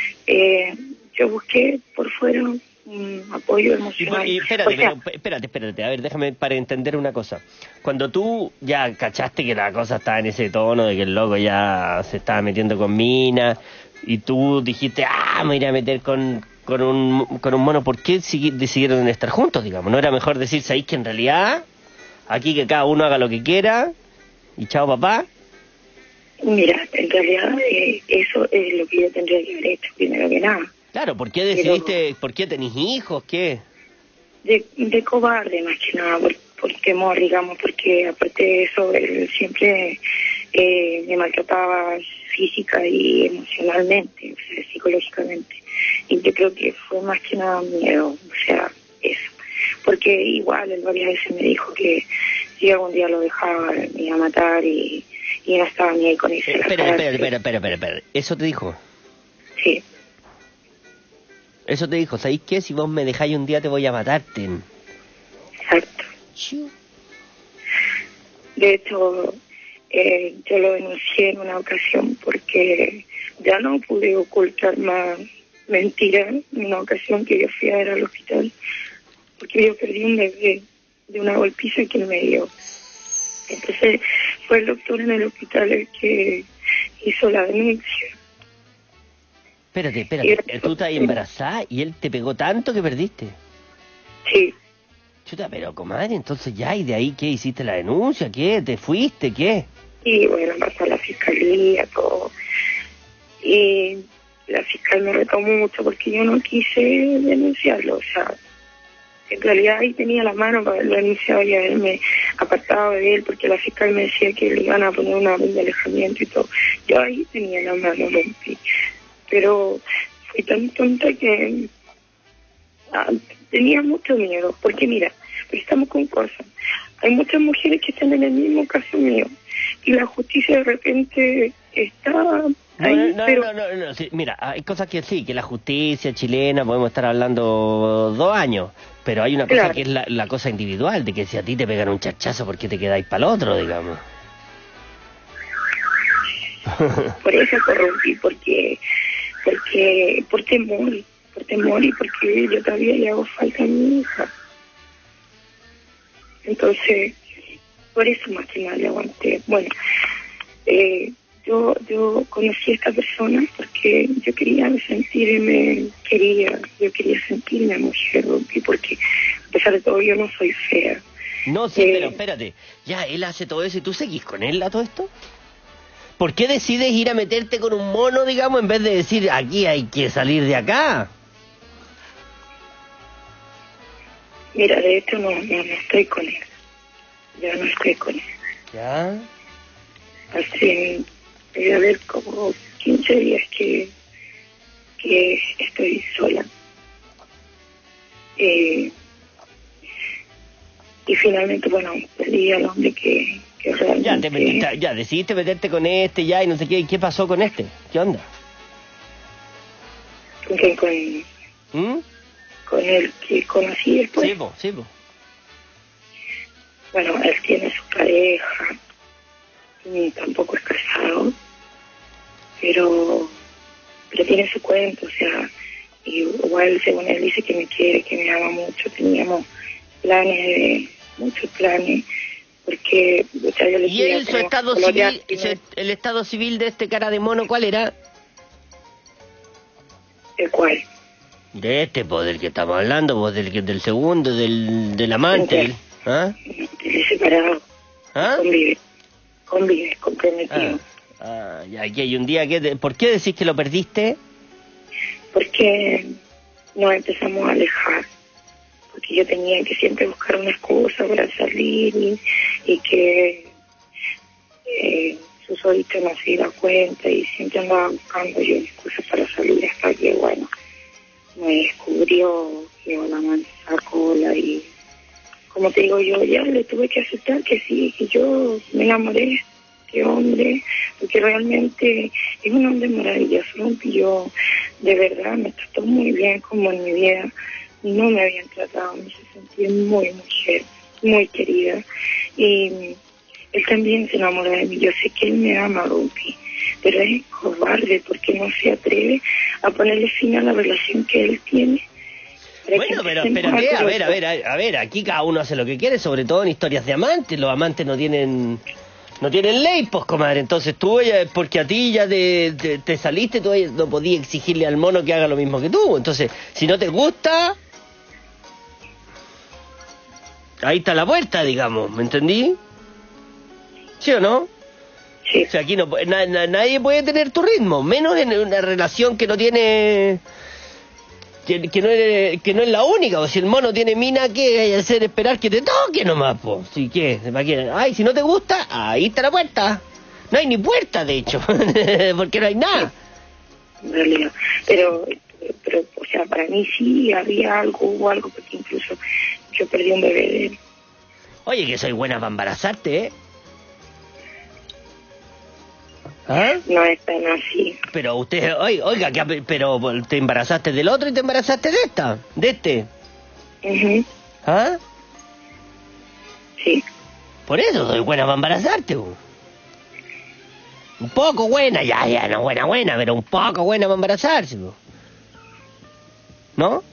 yo busqué por fuera un apoyo emocional. Espérate, a ver, déjame para entender una cosa. Cuando tú ya cachaste que la cosa estaba en ese tono de que el loco ya se estaba metiendo con mina y tú dijiste, me iré a meter con un mono, ¿por qué decidieron estar juntos, digamos? ¿No era mejor decir, sabéis que en realidad aquí que cada uno haga lo que quiera y chao papá? Mira, en realidad eso es lo que yo tendría que haber hecho primero que nada. Claro, ¿por qué decidiste, por qué tenés hijos, qué? De cobarde más que nada, por temor, digamos, porque aparte de eso, él siempre me maltrataba física y emocionalmente, o sea, psicológicamente. Y yo creo que fue más que nada miedo, o sea, eso. Porque igual él varias veces me dijo que si algún día lo dejaba me iba a matar y no estaba ni ahí con eso. Espera. ¿Eso te dijo? Sí. Eso te dijo, ¿sabéis qué? Si vos me dejáis un día te voy a matarte. Exacto. Sí. De hecho, yo lo denuncié en una ocasión porque ya no pude ocultar más mentiras. En una ocasión que yo fui a ver al hospital porque yo perdí un bebé de una golpiza que él me dio. Entonces fue el doctor en el hospital el que hizo la denuncia. Espérate, tú estás embarazada y él te pegó tanto que perdiste. Sí. Chuta, pero comadre, entonces ya, ¿y de ahí qué? ¿Hiciste la denuncia? ¿Qué? ¿Te fuiste? ¿Qué? Y bueno, pasó a la fiscalía, todo. Y la fiscal me retó mucho porque yo no quise denunciarlo, o sea, en realidad ahí tenía la mano para haberlo denunciado y haberme apartado de él porque la fiscal me decía que le iban a poner una orden de alejamiento y todo. Yo ahí tenía la mano, rompí. Pero fui tan tonta que tenía mucho miedo, porque mira, estamos con cosas. Hay muchas mujeres que están en el mismo caso mío y la justicia de repente está ahí, No, sí, mira, hay cosas que sí, que la justicia chilena, podemos estar hablando 2 años, pero hay una cosa que es la cosa individual, de que si a ti te pegan un chachazo, ¿por qué te quedáis para el otro, digamos? Por eso corrompí, porque por temor y porque yo todavía le hago falta a mi hija. Entonces, por eso más que nada le aguanté. Bueno, yo conocí a esta persona porque yo quería sentirme mujer, y porque a pesar de todo yo no soy fea. No, sí, pero espérate, ya él hace todo eso y tú seguís con él a todo esto. ¿Por qué decides ir a meterte con un mono, digamos, en vez de decir, aquí hay que salir de acá? Mira, de hecho no estoy con él. Ya no estoy con él. ¿Ya? Hace, debe haber como 15 días que estoy sola. Y finalmente, bueno, perdí al hombre que realmente... Ya, decidiste meterte con este ya y no sé qué. ¿Y qué pasó con este? ¿Qué onda? ¿Con con el que conocí después. Sí, po. Bueno, él tiene su pareja, y tampoco es casado, pero tiene su cuento, o sea, igual según él dice que me quiere, que me ama mucho, teníamos muchos planes, porque o sea, yo le ¿Y él, su estado civil, el estado civil de este cara de mono, cuál era? ¿De cuál? De este, pues, del que estamos hablando, pues, del segundo, del amante. ¿Ah? Él separado. ¿Ah? Convive, comprometido. Ya, y un día, ¿por qué decís que lo perdiste? Porque nos empezamos a alejar. Porque yo tenía que siempre buscar una excusa para salir y que su solita no se diera cuenta y siempre andaba buscando yo excusas para salir hasta que, bueno, me descubrió que la man sacó y como te digo yo, ya le tuve que aceptar que sí, que yo me enamoré de este hombre, porque realmente es un hombre maravilloso, y yo de verdad me trató muy bien como en mi vida. No me habían tratado, me sentí muy mujer, muy querida. Y él también se enamoró de mí. Yo sé que él me ama, Rumpi, pero es cobarde porque no se atreve a ponerle fin a la relación que él tiene. Bueno, pero a ver, aquí cada uno hace lo que quiere, sobre todo en historias de amantes. Los amantes no tienen ley, pues, comadre. Entonces tú, porque a ti ya te saliste, tú no podías exigirle al mono que haga lo mismo que tú. Entonces, si no te gusta, ahí está la puerta, digamos, ¿me entendí? ¿Sí o no? Sí. O sea, aquí nadie puede tener tu ritmo, menos en una relación que no tiene... Que no es la única, o si el mono tiene mina, ¿qué hay que hacer? Esperar que te toque nomás, po. ¿Sí, qué? Ay, si no te gusta, ahí está la puerta. No hay ni puerta, de hecho, porque no hay nada. En realidad, pero, o sea, para mí sí hubo algo, porque incluso yo perdí un bebé de él. Oye, que soy buena para embarazarte, ¿eh? ¿Ah? No es tan así. Pero usted, oiga, pero te embarazaste del otro y te embarazaste de este. Uh-huh. ¿Ah? Sí. Por eso soy buena para embarazarte. Un poco buena, ya, no buena, pero un poco buena para embarazarse. ¿No?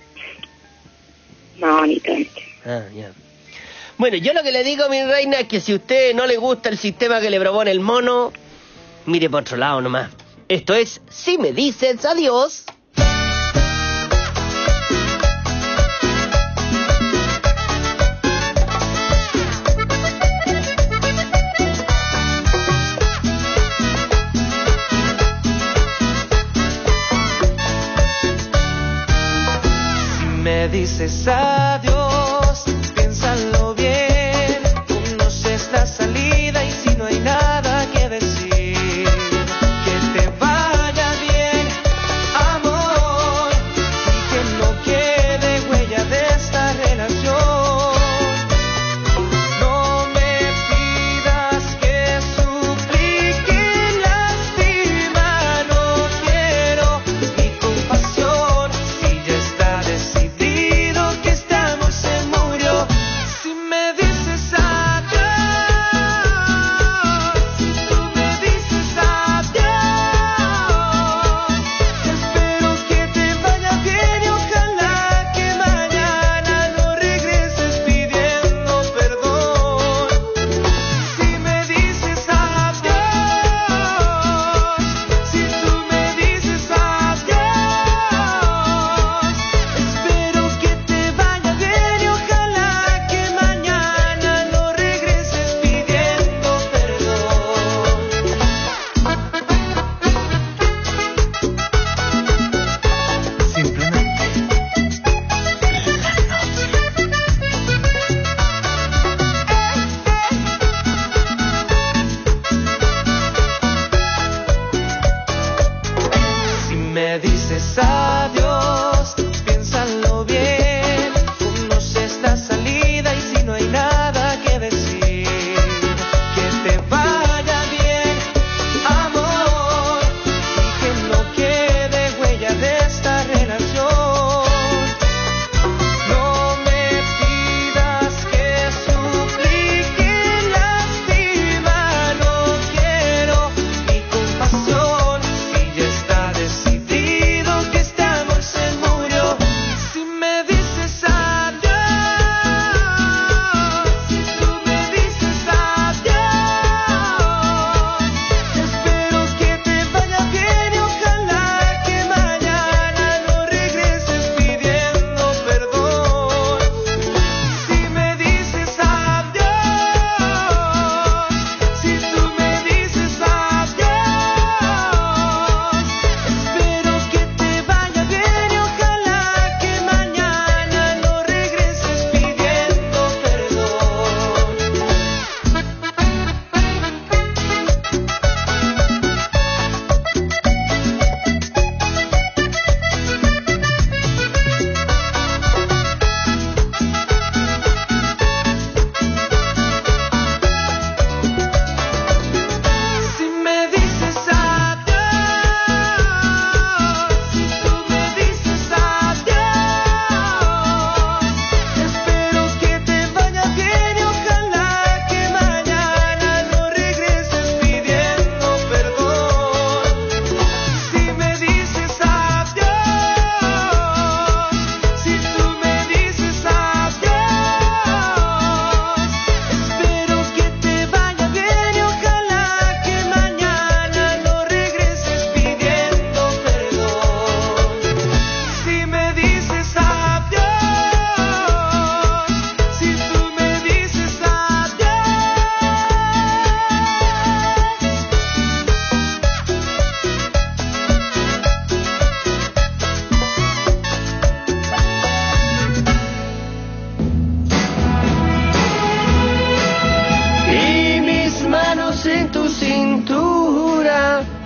No, ni tanto. Ah, ya. Bueno, yo lo que le digo, mi reina, es que si a usted no le gusta el sistema que le propone el mono, mire por otro lado nomás. Esto es Si Me Dices Adiós. Si me dices adiós, piénsalo bien, conoces la salida y si no hay nada que decir, que te vaya bien, amor, y que no quede huella de esta relación. No me pidas que suplique, lástima, no quiero ni compasión, si ya está decidido que estamos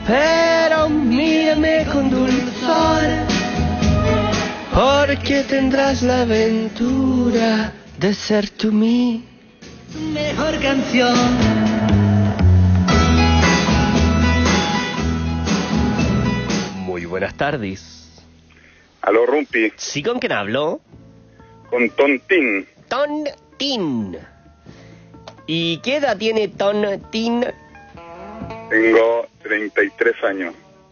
pero mírame con dulzor, porque tendrás la aventura de ser tú mi mejor canción. Muy buenas tardes. Aló, Rumpi. ¿Sí, con quién hablo? Con Tontín. Tontín. ¿Y qué edad tiene Tontín? Tengo 33 años.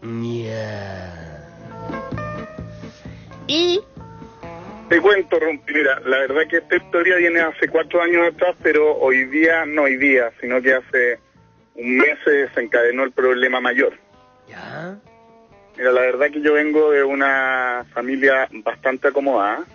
¿Y? Te cuento, Rumpi, mira, la verdad que esta historia viene hace 4 años atrás, pero no hoy día, sino que hace un mes se desencadenó el problema mayor. ¿Ya? Mira, la verdad que yo vengo de una familia bastante acomodada,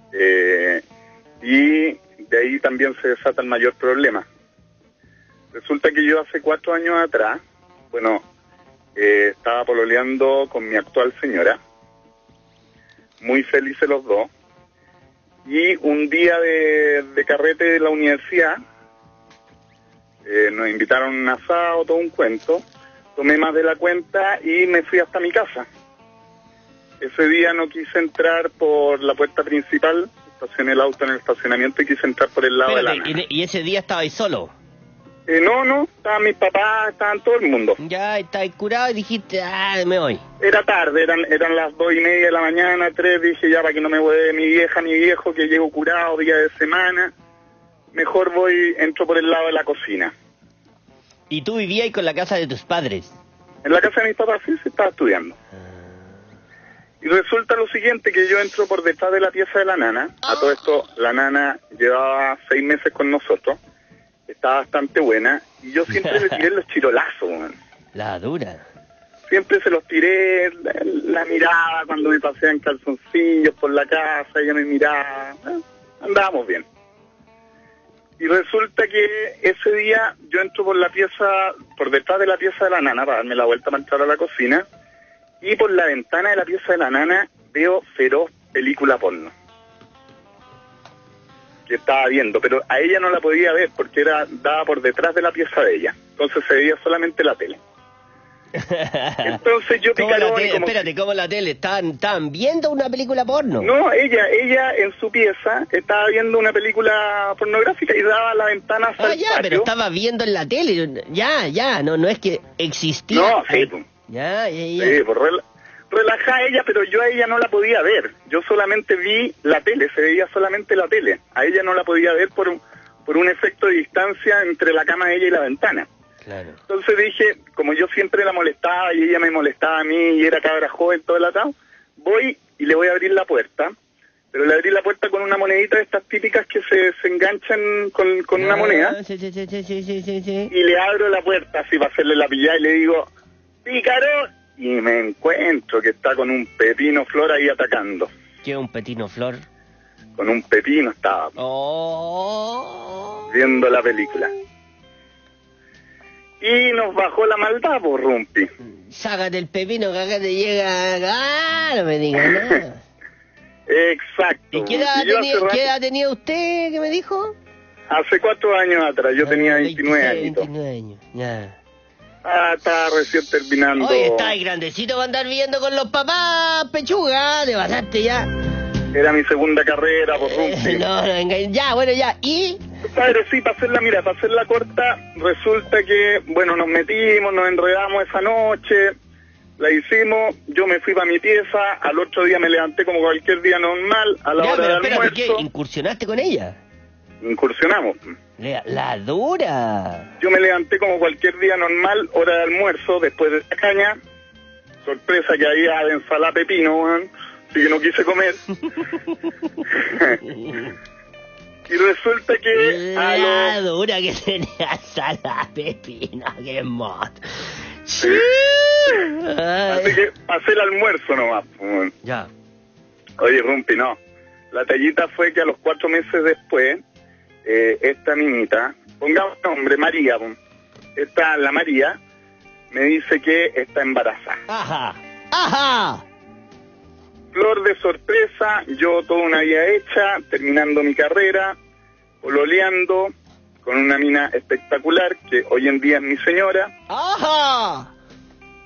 y de ahí también se desata el mayor problema. Resulta que yo hace 4 años atrás, estaba pololeando con mi actual señora, muy felices los dos, y un día de carrete de la universidad, nos invitaron a un asado, todo un cuento, tomé más de la cuenta y me fui hasta mi casa. Ese día no quise entrar por la puerta principal, estacioné el auto en el estacionamiento y quise entrar por el lado de la nana. ¿Y ese día estabais solo? No, estaban mis papás, estaban todo el mundo. Ya, estabas curado y dijiste, me voy. Era tarde, eran las 2:30 de la mañana, 3, dije ya para que no me hueve mi vieja, mi viejo, que llego curado, día de semana, mejor entro por el lado de la cocina. ¿Y tú vivías ahí con la casa de tus padres? En la casa de mis papás sí, se estaba estudiando. Y resulta lo siguiente, que yo entro por detrás de la pieza de la nana. A todo esto, la nana llevaba 6 meses con nosotros. Estaba bastante buena. Y yo siempre le tiré los chirolazos, man. La dura. Siempre se los tiré, la miraba cuando me paseaba en calzoncillos por la casa, ella me miraba. Andábamos bien. Y resulta que ese día yo entro por detrás de la pieza de la nana para darme la vuelta para entrar a la cocina, y por la ventana de la pieza de la nana veo feroz película porno que estaba viendo, pero a ella no la podía ver porque daba por detrás de la pieza de ella, entonces se veía solamente la tele. Entonces yo picarón. Espérate, ¿cómo la tele? ¿Estaban viendo una película porno? No, ella en su pieza estaba viendo una película pornográfica y daba la ventana hacia el patio. Pero estaba viendo en la tele. Ya, no es que existía. No, sí, pues. Ya. Sí, pues relajada ella, pero yo a ella no la podía ver. Yo solamente vi la tele, se veía solamente la tele. A ella no la podía ver por un efecto de distancia entre la cama de ella y la ventana. Claro. Entonces dije, como yo siempre la molestaba y ella me molestaba a mí y era cabra joven, todo el atado, voy y le voy a abrir la puerta, pero le abrí la puerta con una monedita de estas típicas que se enganchan con una moneda. Sí. Y le abro la puerta así para hacerle la pillada y le digo, ¡pícaro! Y me encuentro que está con un pepino flor ahí atacando. ¿Qué es un pepino flor? Con un pepino estaba. Viendo la película. Y nos bajó la maldad, por Rumpi. Sácate el pepino que acá te llega. No me digas nada. Exacto. ¿Y qué edad tenía usted, que me dijo? Hace 4 años atrás, yo tenía 29 años. 29 años, ya. Estaba recién terminando. Oye, estás grandecito para andar viviendo con los papás, pechuga, te pasaste ya. Era mi segunda carrera, por Rumpi. Ya, ¿y? Padre, sí, para hacerla corta, resulta que, nos metimos, nos enredamos esa noche, la hicimos, yo me fui para mi pieza, al otro día me levanté como cualquier día normal, a la hora del almuerzo. ¿Qué? ¿Incursionaste con ella? Incursionamos. La dura. Yo me levanté como cualquier día normal, hora de almuerzo, después de la caña, sorpresa que había de ensalada pepino, así que no quise comer. Y resulta que... La dura que tenía ensalada pepino, qué mod. Sí. Así que pasé el almuerzo nomás. Ya. Oye, Rumpi, no. La tallita fue que a los 4 meses después, esta niñita, pongamos nombre, María, la María, me dice que está embarazada. Ajá. Flor de sorpresa, yo toda una vida hecha, terminando mi carrera, pololeando con una mina espectacular que hoy en día es mi señora. ¡Ajá!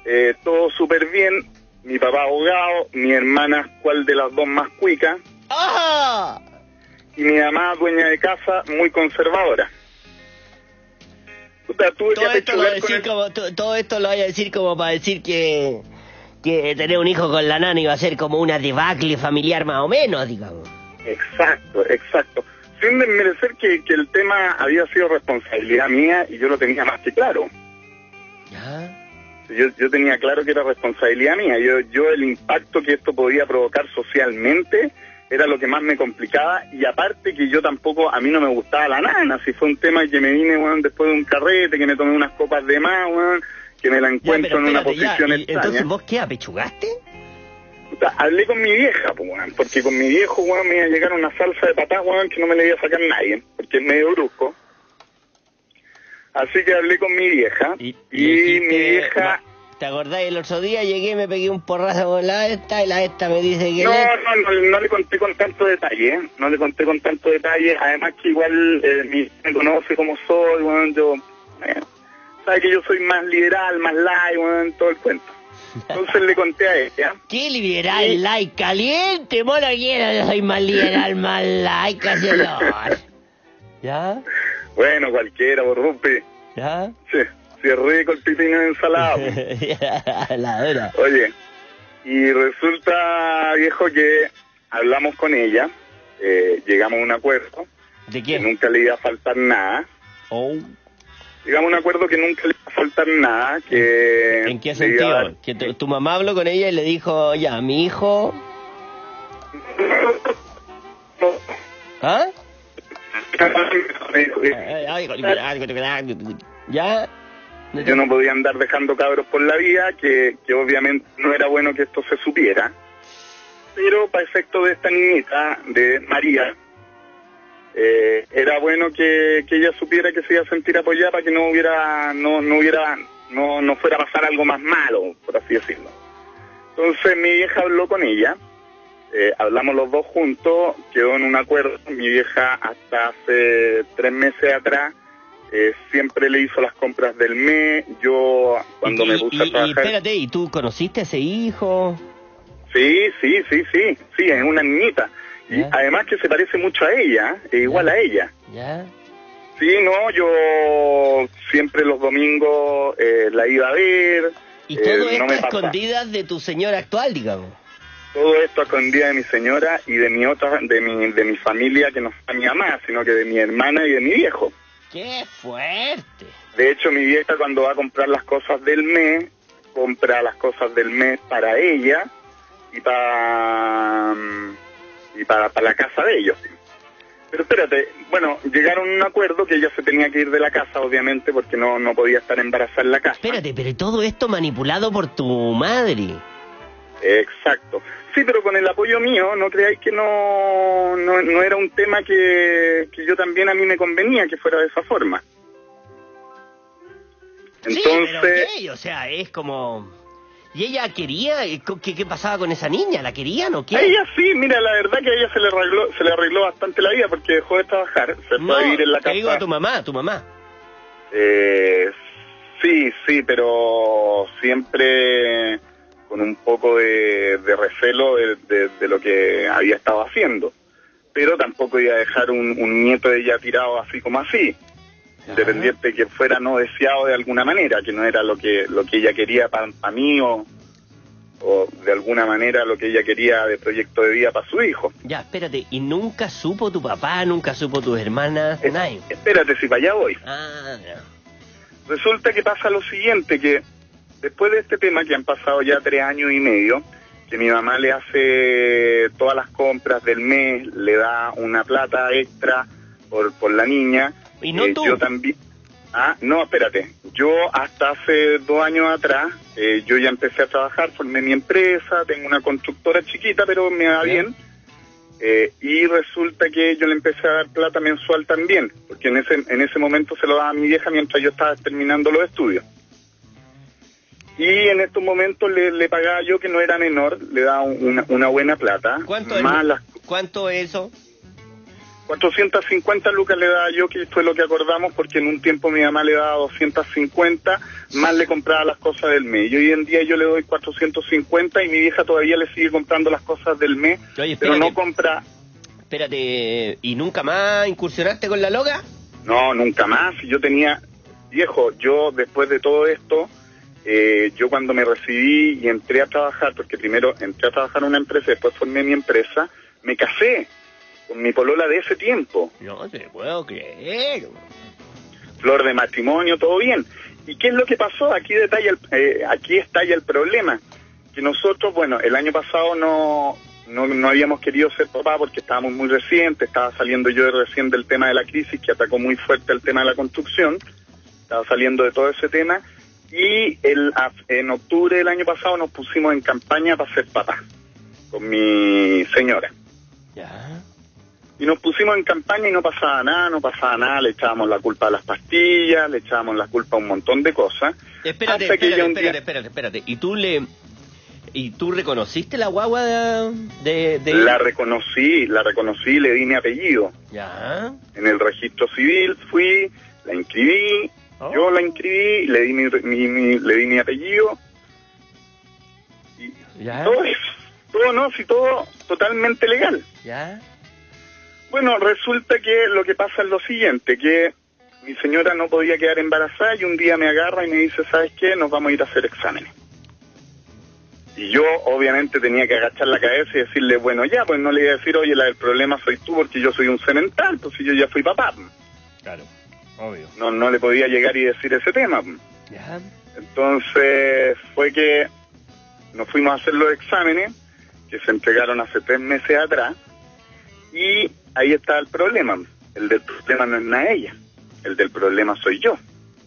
todo súper bien. Mi papá abogado, mi hermana cuál de las dos más cuica. ¡Ah! Y mi mamá dueña de casa, muy conservadora. Puta, tuve que apechugar con todo esto lo voy a decir como para decir que tener un hijo con la nana iba a ser como una debacle familiar más o menos, digamos. Exacto. Sin desmerecer que el tema había sido responsabilidad mía y yo lo tenía más que claro. ¿Ya? Yo tenía claro que era responsabilidad mía. Yo el impacto que esto podía provocar socialmente era lo que más me complicaba, y aparte que yo tampoco, a mí no me gustaba la nana. Si fue un tema que me vine, weón, después de un carrete, que me tomé unas copas de más, weón, que me la encuentro en una posición extraña. Entonces, ¿vos qué, apechugaste? Hablé con mi vieja, pues, weón, porque con mi viejo, weón, me iba a llegar una salsa de patás, weón, que no me la iba a sacar nadie, porque es medio brusco. Así que hablé con mi vieja, y mi vieja... ¿Te acordás? El otro día llegué, me pegué un porrazo con la esta, y la esta me dice que... No le conté con tanto detalle, además que igual me conoce como soy, weón, yo... sabe que yo soy más liberal, más light, weón, todo el cuento. Entonces le conté a ella. ¿Qué liberal, light, caliente? Mono quiero, yo soy más liberal, más light, casi el ¿Ya? Bueno, cualquiera, por rumpi. ¿Ya? Sí, si es rico el pipino de ensalada. La vera. Oye, y resulta, viejo, que hablamos con ella, llegamos a un acuerdo. ¿De qué? Que nunca le iba a faltar nada. Llegamos a un acuerdo que nunca le iba a faltar nada. Que ¿en qué sentido? Que tu mamá habló con ella y le dijo, ya, mi hijo... ¿Ah? ¿Ya? Yo no podía andar dejando cabros por la vía, que obviamente no era bueno que esto se supiera. Pero para efecto de esta niñita, de María, era bueno que ella supiera que se iba a sentir apoyada para que no fuera a pasar algo más malo, por así decirlo. Entonces mi vieja habló con ella, hablamos los dos juntos, quedó en un acuerdo. Mi vieja hasta hace 3 meses atrás siempre le hizo las compras del mes. Yo cuando me puse a trabajar... Y espérate, ¿y tú conociste a ese hijo? Sí, es una niñita. Y además que se parece mucho a ella, igual a ella. ¿Ya? Sí, no, yo siempre los domingos la iba a ver. ¿Y todo esto no me a escondidas de tu señora actual, digamos? Todo esto a escondidas de mi señora y de mi familia, que no es mi mamá, sino que de mi hermana y de mi viejo. ¡Qué fuerte! De hecho, mi vieja cuando va a comprar las cosas del mes, compra las cosas del mes para ella y para la casa de ellos. Pero espérate, bueno, llegaron a un acuerdo que ella se tenía que ir de la casa, obviamente, porque no podía estar embarazada en la casa. Espérate, pero todo esto manipulado por tu madre. Exacto. Sí, pero con el apoyo mío, no creáis que no era un tema que yo también a mí me convenía que fuera de esa forma. Entonces... Sí, pero okay, o sea, es como... ¿Y ella quería? ¿Qué pasaba con esa niña? ¿La querían o qué? A ella sí, mira, la verdad que a ella se le arregló bastante la vida porque dejó de trabajar, se fue a vivir en la casa. Te digo a tu mamá. Sí, pero siempre con un poco de recelo de lo que había estado haciendo. Pero tampoco iba a dejar un nieto de ella tirado así como así. Independiente de que fuera no deseado de alguna manera, que no era lo que ella quería para mí o de alguna manera lo que ella quería de proyecto de vida para su hijo. Ya, espérate, ¿y nunca supo tu papá, nunca supo tus hermanas? Nadie. Espérate, si para allá voy. Ya. Resulta que pasa lo siguiente, que después de este tema que han pasado ya 3 años y medio, que mi mamá le hace todas las compras del mes, le da una plata extra por la niña. ¿Y no tú? Yo también... no, espérate. Yo hasta hace 2 años atrás, yo ya empecé a trabajar, formé mi empresa, tengo una constructora chiquita, pero me va bien. Y resulta que yo le empecé a dar plata mensual también, porque en ese momento se lo daba a mi vieja mientras yo estaba terminando los estudios. Y en estos momentos le pagaba yo, que no era menor, le daba una buena plata. ¿Cuánto es eso? 450 lucas le daba yo, que fue lo que acordamos, porque en un tiempo mi mamá le daba 250, más le compraba las cosas del mes. Y hoy en día yo le doy 450 y mi vieja todavía le sigue comprando las cosas del mes, pero no compra... Espérate, ¿y nunca más incursionaste con la loca? No, nunca más. Yo tenía... Viejo, yo después de todo esto, yo cuando me recibí y entré a trabajar, porque primero entré a trabajar en una empresa, después formé mi empresa, me casé con mi polola de ese tiempo. No te puedo creer. Flor de matrimonio, todo bien. ¿Y qué es lo que pasó? Aquí está ya el problema. Que nosotros, bueno, el año pasado no habíamos querido ser papá porque estábamos muy recientes, estaba saliendo yo recién del tema de la crisis que atacó muy fuerte el tema de la construcción, estaba saliendo de todo ese tema, y en octubre del año pasado nos pusimos en campaña para ser papá, con mi señora. Ya. Y nos pusimos en campaña y no pasaba nada, le echábamos la culpa a las pastillas, le echábamos la culpa a un montón de cosas. Espérate. ¿Y tú reconociste la guagua de... La reconocí, le di mi apellido. Ya. En el registro civil fui, la inscribí, yo la inscribí, le di mi apellido. Y ya. Todo totalmente legal. Ya. Bueno, resulta que lo que pasa es lo siguiente, que mi señora no podía quedar embarazada y un día me agarra y me dice, ¿sabes qué? Nos vamos a ir a hacer exámenes. Y yo, obviamente, tenía que agachar la cabeza y decirle, bueno, ya, pues no le iba a decir, oye, el problema soy tú porque yo soy un semental, pues si yo ya fui papá. Claro, obvio. No le podía llegar y decir ese tema. Ya. Entonces, fue que nos fuimos a hacer los exámenes, que se entregaron hace 3 meses atrás, y ahí está el problema. El del problema no es nada ella, el del problema soy yo.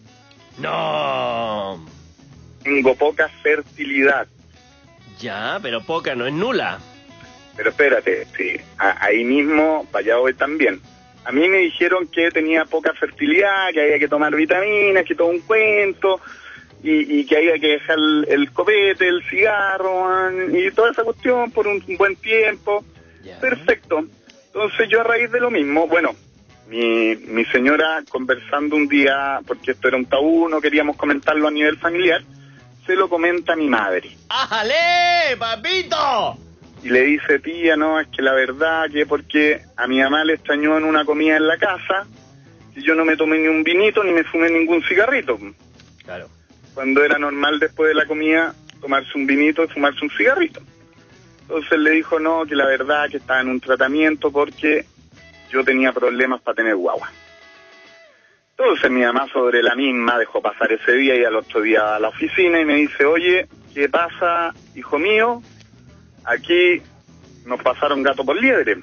No. Tengo poca fertilidad. Ya, pero poca no es nula. Pero espérate, sí, ahí mismo, para allá voy también. A mí me dijeron que tenía poca fertilidad, que había que tomar vitaminas, que todo un cuento, y que había que dejar el copete, el cigarro, y toda esa cuestión por un buen tiempo. Yeah. Perfecto. Entonces yo a raíz de lo mismo, bueno, mi señora conversando un día, porque esto era un tabú, no queríamos comentarlo a nivel familiar, se lo comenta a mi madre. ¡Ájale, papito! Y le dice, tía, no, es que la verdad que porque a mi mamá le extrañó en una comida en la casa, y yo no me tomé ni un vinito ni me fumé ningún cigarrito. Claro. Cuando era normal después de la comida tomarse un vinito y fumarse un cigarrito. Entonces le dijo, no, que la verdad que estaba en un tratamiento porque yo tenía problemas para tener guagua. Entonces mi mamá sobre la misma dejó pasar ese día y al otro día a la oficina y me dice, oye, ¿qué pasa, hijo mío? Aquí nos pasaron gato por liebre.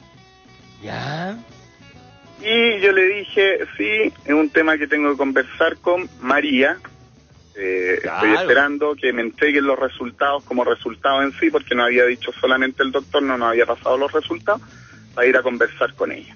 ¿Ya? Y yo le dije, sí, es un tema que tengo que conversar con María. Claro. Estoy esperando que me entreguen los resultados como resultado en sí, porque no había dicho solamente el doctor, no nos había pasado los resultados, para ir a conversar con ella.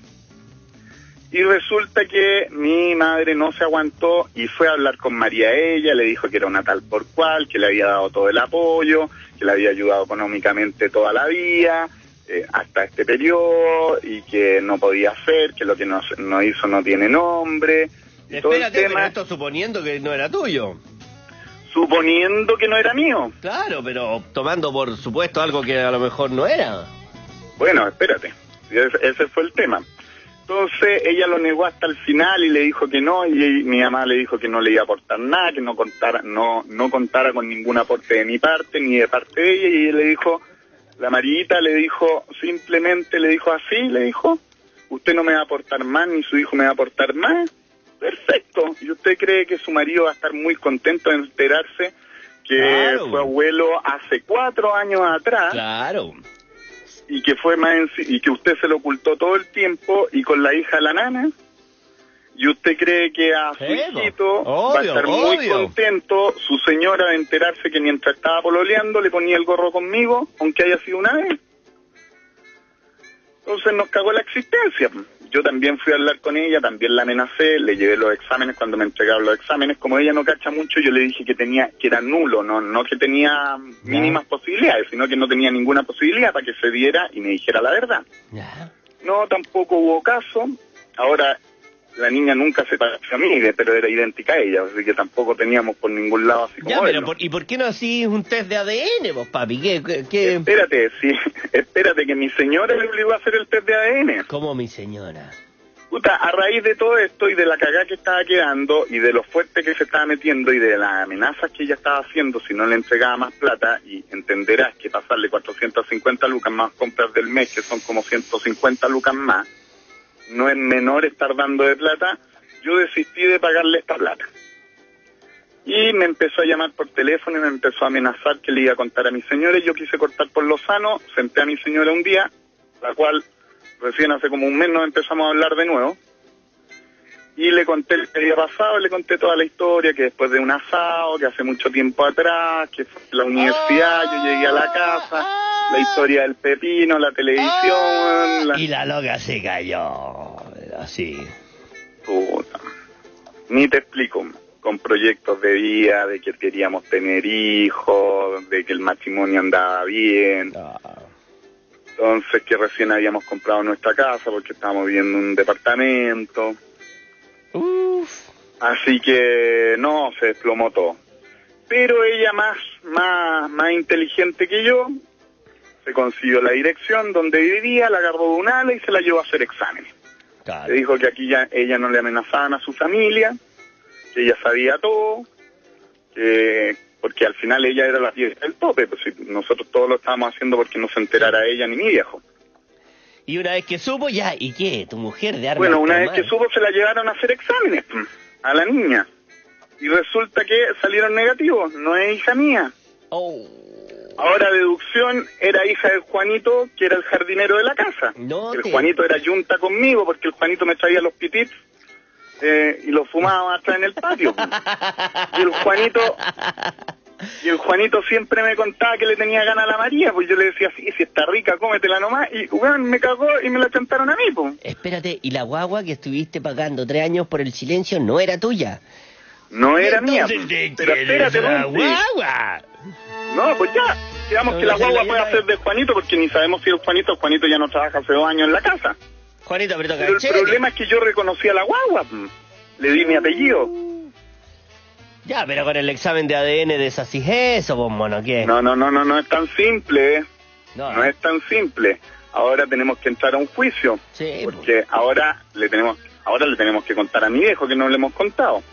Y resulta que mi madre no se aguantó y fue a hablar con María ella, le dijo que era una tal por cual, que le había dado todo el apoyo, que le había ayudado económicamente toda la vida, hasta este periodo, y que no podía hacer, que lo que no hizo no tiene nombre. Y espérate, todo el tema, pero esto suponiendo que no era tuyo. Suponiendo que no era mío. Claro, pero tomando por supuesto algo que a lo mejor no era. Bueno, espérate, ese fue el tema. Entonces ella lo negó hasta el final y le dijo que no, y mi mamá le dijo que no le iba a aportar nada, que no contara con ningún aporte de mi parte ni de parte de ella, y ella le dijo, la Marita le dijo, simplemente le dijo así, le dijo, usted no me va a aportar más, ni su hijo me va a aportar más. Perfecto. ¿Y usted cree que su marido va a estar muy contento de enterarse que claro, fue abuelo hace 4 años atrás? Claro. Y que fue y que usted se lo ocultó todo el tiempo y con la hija de la nana. ¿Y usted cree que a su hijito va a estar muy contento su señora de enterarse que mientras estaba pololeando le ponía el gorro conmigo, aunque haya sido una vez? Entonces nos cagó la existencia. Yo también fui a hablar con ella, también la amenacé, le llevé los exámenes cuando me entregaron los exámenes. Como ella no cacha mucho, yo le dije que era nulo, no que tenía mínimas posibilidades, sino que no tenía ninguna posibilidad para que se diera y me dijera la verdad. No, tampoco hubo caso. Ahora, la niña nunca se pareció a mí, pero era idéntica a ella, así que tampoco teníamos por ningún lado así como Ya, pero verlo. ¿y por qué no hacís un test de ADN, vos, papi? ¿Qué? Espérate, que mi señora le obligó a hacer el test de ADN. ¿Cómo mi señora? Puta, a raíz de todo esto y de la cagada que estaba quedando y de lo fuerte que se estaba metiendo y de las amenazas que ella estaba haciendo si no le entregaba más plata, y entenderás que pasarle 450 lucas más compras del mes, que son como 150 lucas más, no es menor estar dando de plata, yo desistí de pagarle esta plata. Y me empezó a llamar por teléfono y me empezó a amenazar que le iba a contar a mi señora, y yo quise cortar por lo sano, senté a mi señora un día, la cual recién hace como un mes nos empezamos a hablar de nuevo, y le conté lo que había pasado, le conté toda la historia, que después de un asado, que hace mucho tiempo atrás, que fue en la universidad, yo llegué a la casa, la historia del pepino, la televisión... Y la loca se cayó, así. Puta, ni te explico, con proyectos de vida, de que queríamos tener hijos, de que el matrimonio andaba bien... Entonces, que recién habíamos comprado nuestra casa porque estábamos viviendo en un departamento. Así que no, se desplomó todo. Pero ella más inteligente que yo, se consiguió la dirección donde vivía, la agarró de un ala y se la llevó a hacer exámenes. Le dijo que aquí ya ella no le amenazaban a su familia, que ella sabía todo, porque al final ella era la pieza del tope, pues si nosotros todos lo estábamos haciendo porque no se enterara ella ni mi viejo. Y una vez que supo, ya, ¿y qué? ¿Tu mujer de armas? Bueno, una vez que supo se la llevaron a hacer exámenes a la niña. Y resulta que salieron negativos, no es hija mía. Ahora, deducción, era hija del Juanito, que era el jardinero de la casa. Juanito era yunta conmigo porque el Juanito me traía los pitits y los fumaba atrás en el patio. Y el Juanito siempre me contaba que le tenía ganas a la María, pues yo le decía, sí, si está rica, cómetela nomás, y weón, me cagó y me la chantaron a mí, pues. Espérate, ¿y la guagua que estuviste pagando 3 años por el silencio no era tuya? No era mía, pero espérate, la Rumpi. guagua. No, pues ya, digamos que la guagua puede ser de Juanito, porque ni sabemos si el Juanito ya no trabaja hace 2 años en la casa. Juanito, pero el problema es que yo reconocí a la guagua, le di mi apellido. Ya, pero con el examen de ADN deshacís eso, vos, mono, ¿qué? No es tan simple, no es tan simple. Ahora tenemos que entrar a un juicio, porque ahora le tenemos que contar a mi viejo, que no le hemos contado.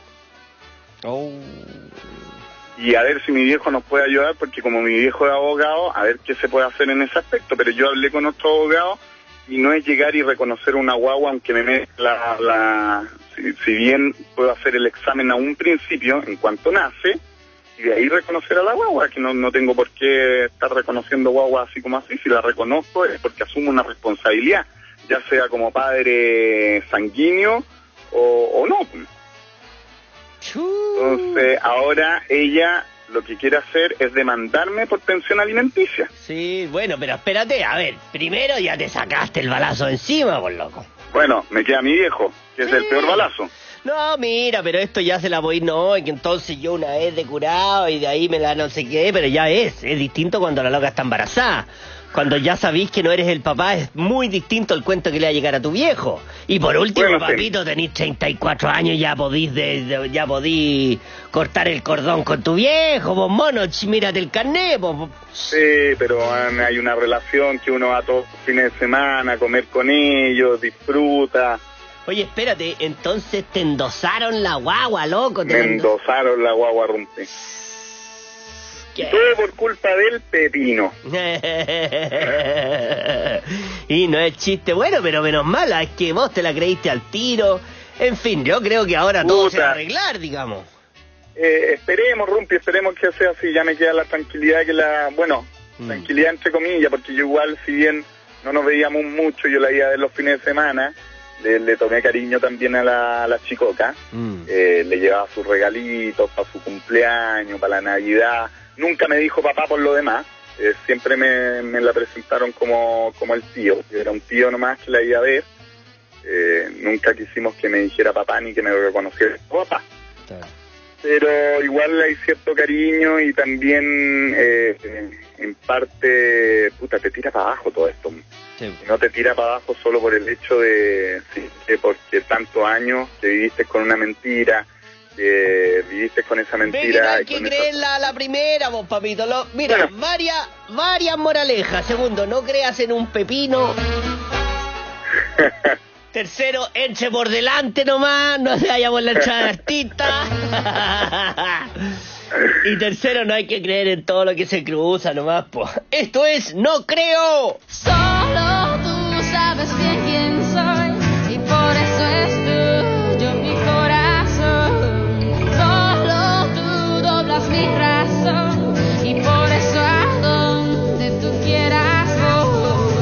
Y a ver si mi viejo nos puede ayudar, porque como mi viejo es abogado, a ver qué se puede hacer en ese aspecto. Pero yo hablé con otro abogado y no es llegar y reconocer una guagua, aunque me meta si bien puedo hacer el examen a un principio, en cuanto nace, y de ahí reconocer a la guagua, que no tengo por qué estar reconociendo guagua así como así. Si la reconozco es porque asumo una responsabilidad, ya sea como padre sanguíneo o no. Entonces, ahora ella lo que quiere hacer es demandarme por pensión alimenticia. Sí, bueno, pero espérate, a ver, primero ya te sacaste el balazo encima, por loco. Bueno, me queda mi viejo, que es el peor balazo. No, mira, pero esto ya se la voy, no, y que entonces yo una vez de curado y de ahí me la no sé qué, pero ya es distinto cuando la loca está embarazada. Cuando ya sabís que no eres el papá, es muy distinto el cuento que le va a llegar a tu viejo. Y por último, bueno, papito, tenés 34 años, ya podís cortar el cordón con tu viejo, vos mono, mírate el carnet, vos. Sí, pero hay una relación que uno va todos los fines de semana a comer con ellos, disfruta. Oye, espérate, entonces te endosaron la guagua, loco. Me endosaron la guagua, Rumpi. Todo por culpa del pepino. Y no es chiste bueno, pero menos mala, es que vos te la creíste al tiro. En fin, yo creo que ahora todo se va a arreglar, digamos. Esperemos, Rumpi, esperemos que sea así. Ya me queda la tranquilidad tranquilidad entre comillas, porque yo igual, si bien no nos veíamos mucho, yo la iba a ver los fines de semana, le tomé cariño también a la chicoca. Le llevaba sus regalitos para su cumpleaños, para la Navidad. Nunca me dijo papá por lo demás, siempre me la presentaron como el tío. Yo era un tío nomás que la iba a ver, nunca quisimos que me dijera papá ni que me reconociera como papá. pero igual hay cierto cariño y también en parte, puta, te tira para abajo todo esto. Sí. No te tira para abajo solo por el hecho de porque tantos años que viviste con una mentira, que viviste con esa mentira. Hay que creerla la primera, vos, papito. Mira, bueno. varias moralejas. Segundo, no creas en un pepino. Tercero, eche por delante nomás, no se vaya por la entrada de artista. Y tercero, no hay que creer en todo lo que se cruza nomás, po. Esto es No Creo. Solo tú sabes bien quién soy y por eso es tuyo mi corazón. Solo tú doblas mi razón y por eso a donde tú quieras voy.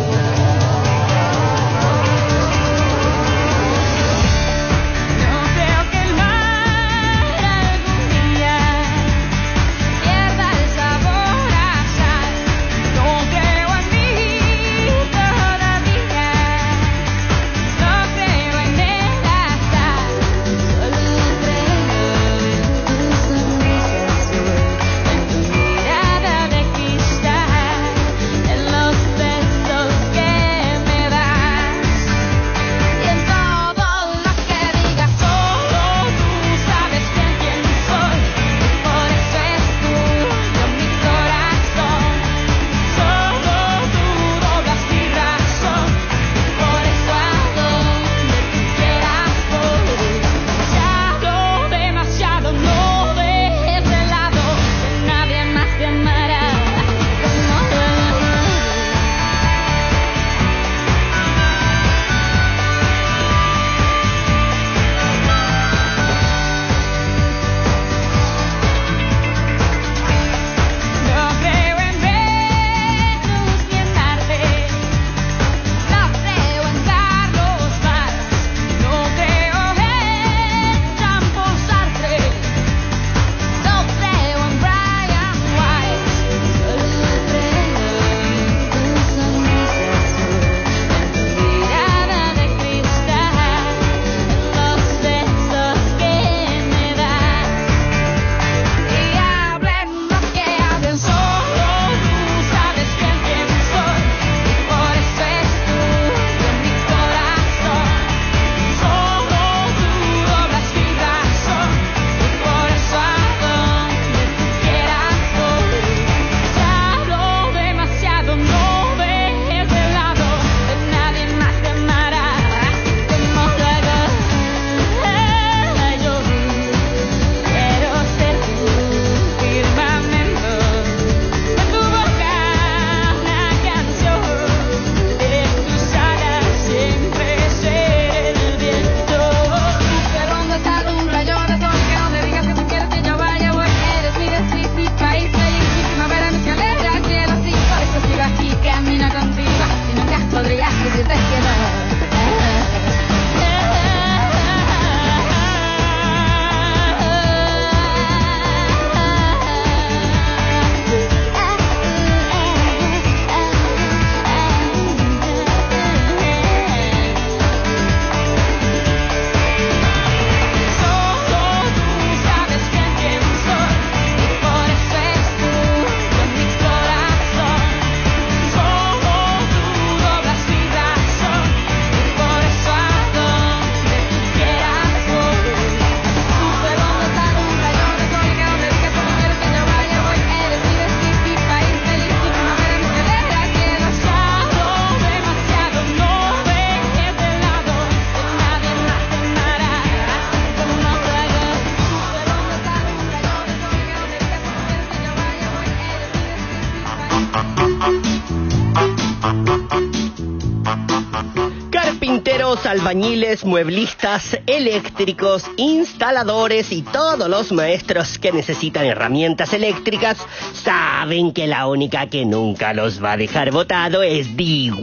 Albañiles, mueblistas, eléctricos, instaladores y todos los maestros que necesitan herramientas eléctricas saben que la única que nunca los va a dejar botado es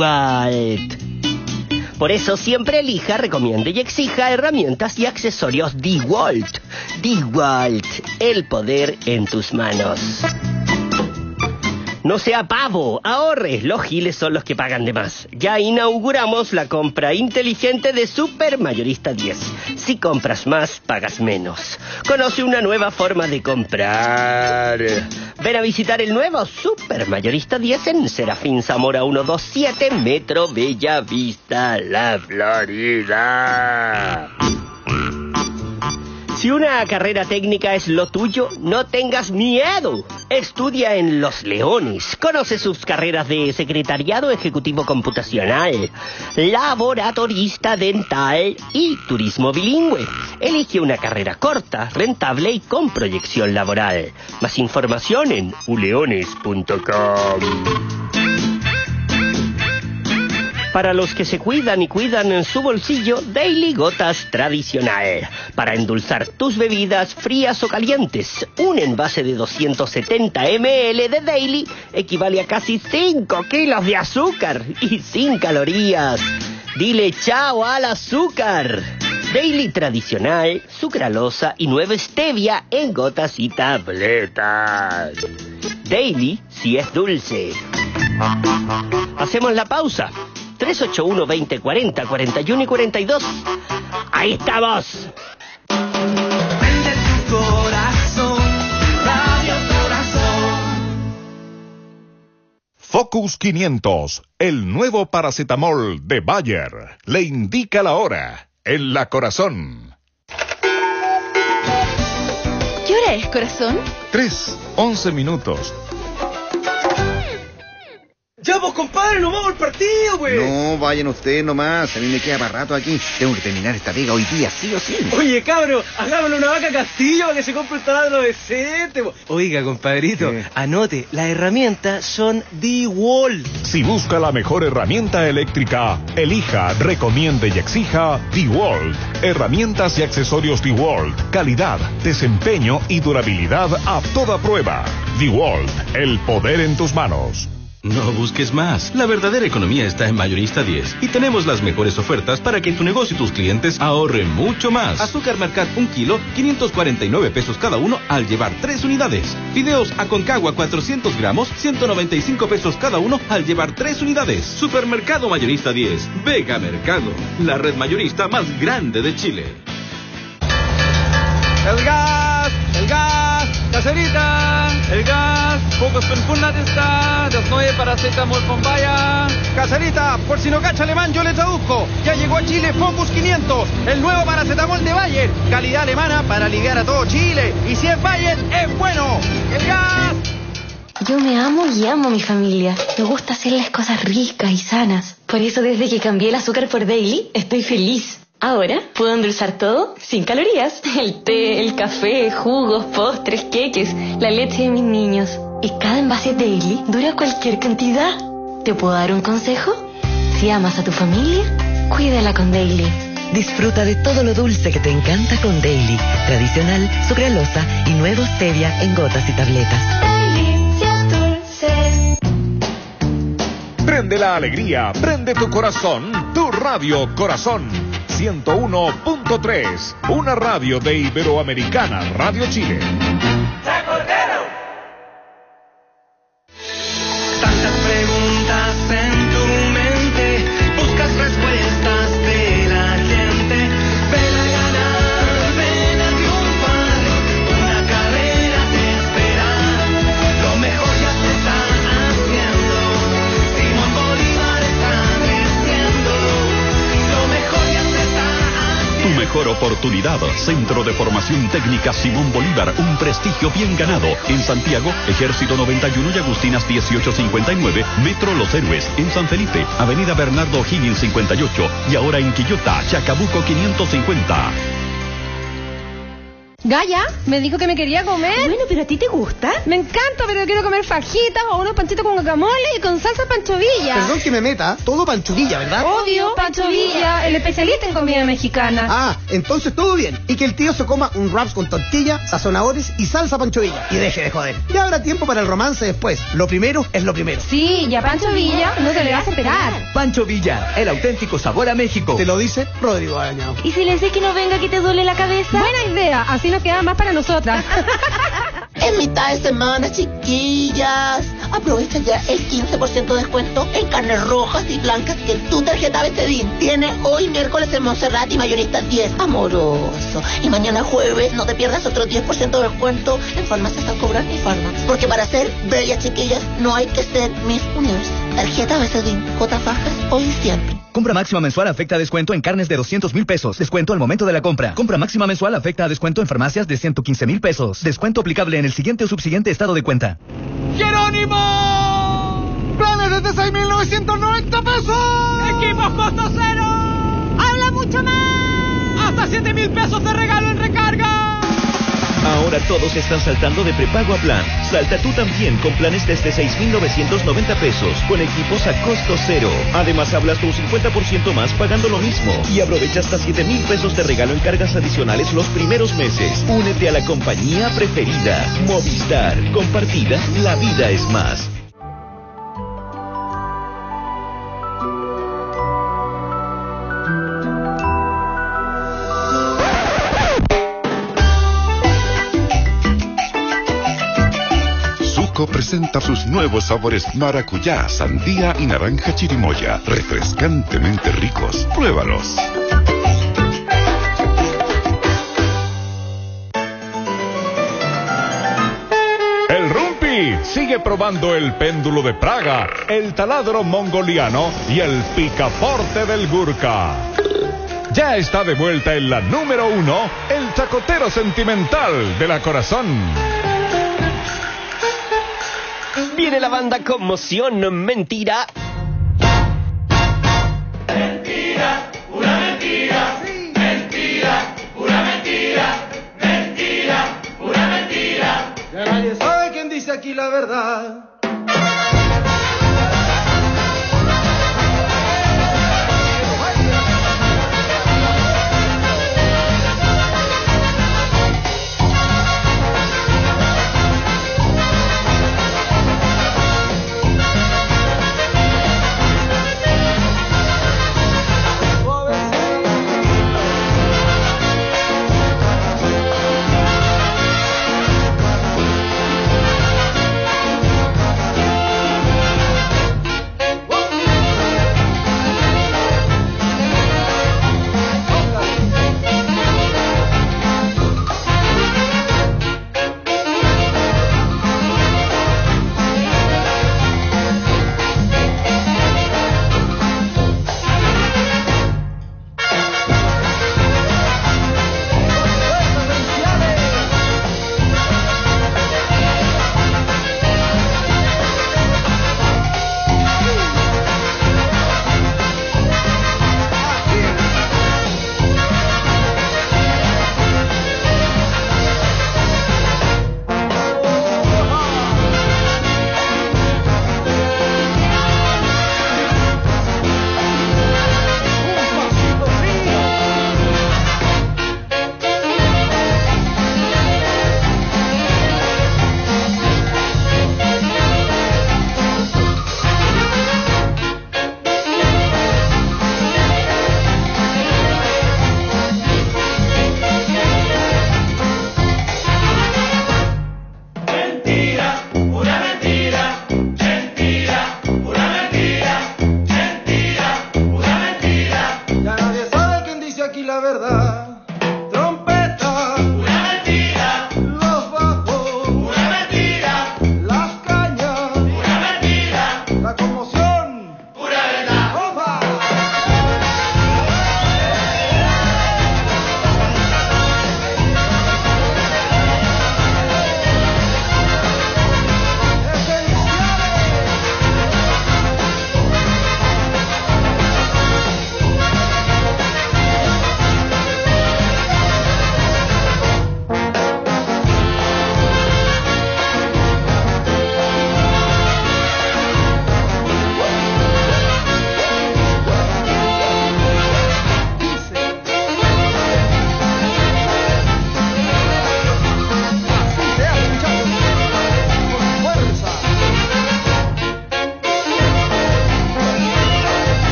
DeWalt. Por eso siempre elija, recomiende y exija herramientas y accesorios DeWalt. DeWalt, el poder en tus manos. No sea pavo, ahorre. Los giles son los que pagan de más. Ya inauguramos la compra inteligente de Supermayorista 10. Si compras más, pagas menos. Conoce una nueva forma de comprar. Ven a visitar el nuevo Supermayorista 10 en Serafín Zamora 127, Metro Bella Vista, La Florida. Si una carrera técnica es lo tuyo, no tengas miedo. Estudia en Los Leones. Conoce sus carreras de secretariado ejecutivo computacional, laboratorista dental y turismo bilingüe. Elige una carrera corta, rentable y con proyección laboral. Más información en uleones.com. Para los que se cuidan y cuidan en su bolsillo, Daily Gotas Tradicional. Para endulzar tus bebidas frías o calientes, un envase de 270 ml de Daily equivale a casi 5 kilos de azúcar y sin calorías. Dile chao al azúcar. Daily Tradicional, sucralosa y nueva stevia en gotas y tabletas. Daily si es dulce. Hacemos la pausa. 381-2040, 41 y 42. ¡Ahí estamos! Prende tu corazón, Radio Corazón. Focus 500, el nuevo paracetamol de Bayer. Le indica la hora en la Corazón. ¿Qué hora es, corazón? 3:11 minutos. Ya, pues, compadre, nos vamos al partido, pues. No, vayan ustedes nomás. A mí me queda para rato aquí. Tengo que terminar esta pega hoy día, sí o sí. Oye, cabro, hagámosle una vaca Castillo para que se compre un taladro decente, po. Oiga, compadrito, anote, las herramientas son DeWalt. Si busca la mejor herramienta eléctrica, elija, recomiende y exija DeWalt. Herramientas y accesorios DeWalt. Calidad, desempeño y durabilidad a toda prueba. DeWalt, el poder en tus manos. No busques más. La verdadera economía está en Mayorista 10. Y tenemos las mejores ofertas para que tu negocio y tus clientes ahorren mucho más. Azúcar Mercat 1 kilo, 549 pesos cada uno al llevar 3 unidades. Fideos Aconcagua 400 gramos, 195 pesos cada uno al llevar 3 unidades. Supermercado Mayorista 10. Vega Mercado. La red mayorista más grande de Chile. El gas, caserita, el gas, pocos penfunas está, das neue paracetamol con vaya. Caserita, por si no cacha alemán yo le traduzco, ya llegó a Chile Focus 500, el nuevo paracetamol de Bayer, calidad alemana para aliviar a todo Chile, y si es Bayer, es bueno, el gas. Yo me amo y amo a mi familia, me gusta hacerles cosas ricas y sanas, por eso desde que cambié el azúcar por Daily, estoy feliz. Ahora puedo endulzar todo sin calorías. El té, el café, jugos, postres, queques, la leche de mis niños. Y cada envase Daily dura cualquier cantidad. ¿Te puedo dar un consejo? Si amas a tu familia, cuídala con Daily. Disfruta de todo lo dulce que te encanta con Daily. Tradicional, sucralosa y nuevo stevia en gotas y tabletas. Daily, si es dulce. Prende la alegría, prende tu corazón, tu Radio Corazón. 101.3, una radio de Iberoamericana Radio Chile. Tantas preguntas en tu mente, buscas respuestas de la gente. Ven a ganar, ven a triunfar, una carrera te espera. Lo mejor ya se está haciendo, Simón Bolívar está creciendo. Lo mejor ya se está haciendo. Tu mejor oportunidad. Centro de Formación Técnica Simón Bolívar, un prestigio bien ganado. En Santiago, Ejército 91 y Agustinas 1859, Metro Los Héroes. En San Felipe, Avenida Bernardo O'Higgins 58. Y ahora en Quillota, Chacabuco 550. Gaya, me dijo que me quería comer. Bueno, pero ¿a ti te gusta? Me encanta, pero quiero comer fajitas o unos panchitos con guacamole y con salsa panchovilla. Perdón que me meta, todo panchovilla, ¿verdad? Obvio, panchovilla, el especialista en comida mexicana. Ah, entonces todo bien. Y que el tío se coma un wraps con tortilla, sazonadores y salsa panchovilla. Y deje de joder. Ya habrá tiempo para el romance después. Lo primero es lo primero. Sí, y a Pancho Villa no se le va a esperar. Pancho Villa, el auténtico sabor a México. Te lo dice Rodrigo Arañao. ¿Y si le dice que no venga, que te duele la cabeza? Buena idea, así nos queda más para nosotras. Es mitad de semana, chiquillas. Aprovecha ya el 15% de descuento en carnes rojas y blancas que tu tarjeta Becedín tiene hoy miércoles en Montserrat y Mayorista 10. Amoroso. Y mañana jueves no te pierdas otro 10% de descuento en Farmacias San Cobran y Farmax. Porque para ser bellas, chiquillas, no hay que ser Miss Universe. Tarjeta Becedín, cotas bajas, hoy y siempre. Compra máxima mensual afecta a descuento en carnes de 200,000 pesos. Descuento al momento de la compra. Compra máxima mensual afecta a descuento en farmacias de 115,000 pesos. Descuento aplicable en el siguiente o subsiguiente estado de cuenta. ¡Jerónimo! ¡Planes desde 6,990 pesos! ¡Equipos costo cero! ¡Habla mucho más! ¡Hasta 7,000 pesos de regalo en recarga! Ahora todos están saltando de prepago a plan. Salta tú también con planes desde 6,990 pesos, con equipos a costo cero. Además hablas tu 50% más pagando lo mismo. Y aprovecha hasta 7,000 pesos de regalo en cargas adicionales los primeros meses. Únete a la compañía preferida. Movistar. Compartida, la vida es más. Presenta sus nuevos sabores maracuyá, sandía y naranja chirimoya, refrescantemente ricos. Pruébalos. El Rumpi sigue probando el péndulo de Praga, el taladro mongoliano y el picaporte del Gurka. Ya está de vuelta en la número 1, el chacotero sentimental de la Corazón. Viene la banda Conmoción, mentira. Mentira, pura mentira. Mentira, pura mentira. Mentira, pura mentira. Que nadie sabe quién dice aquí la verdad.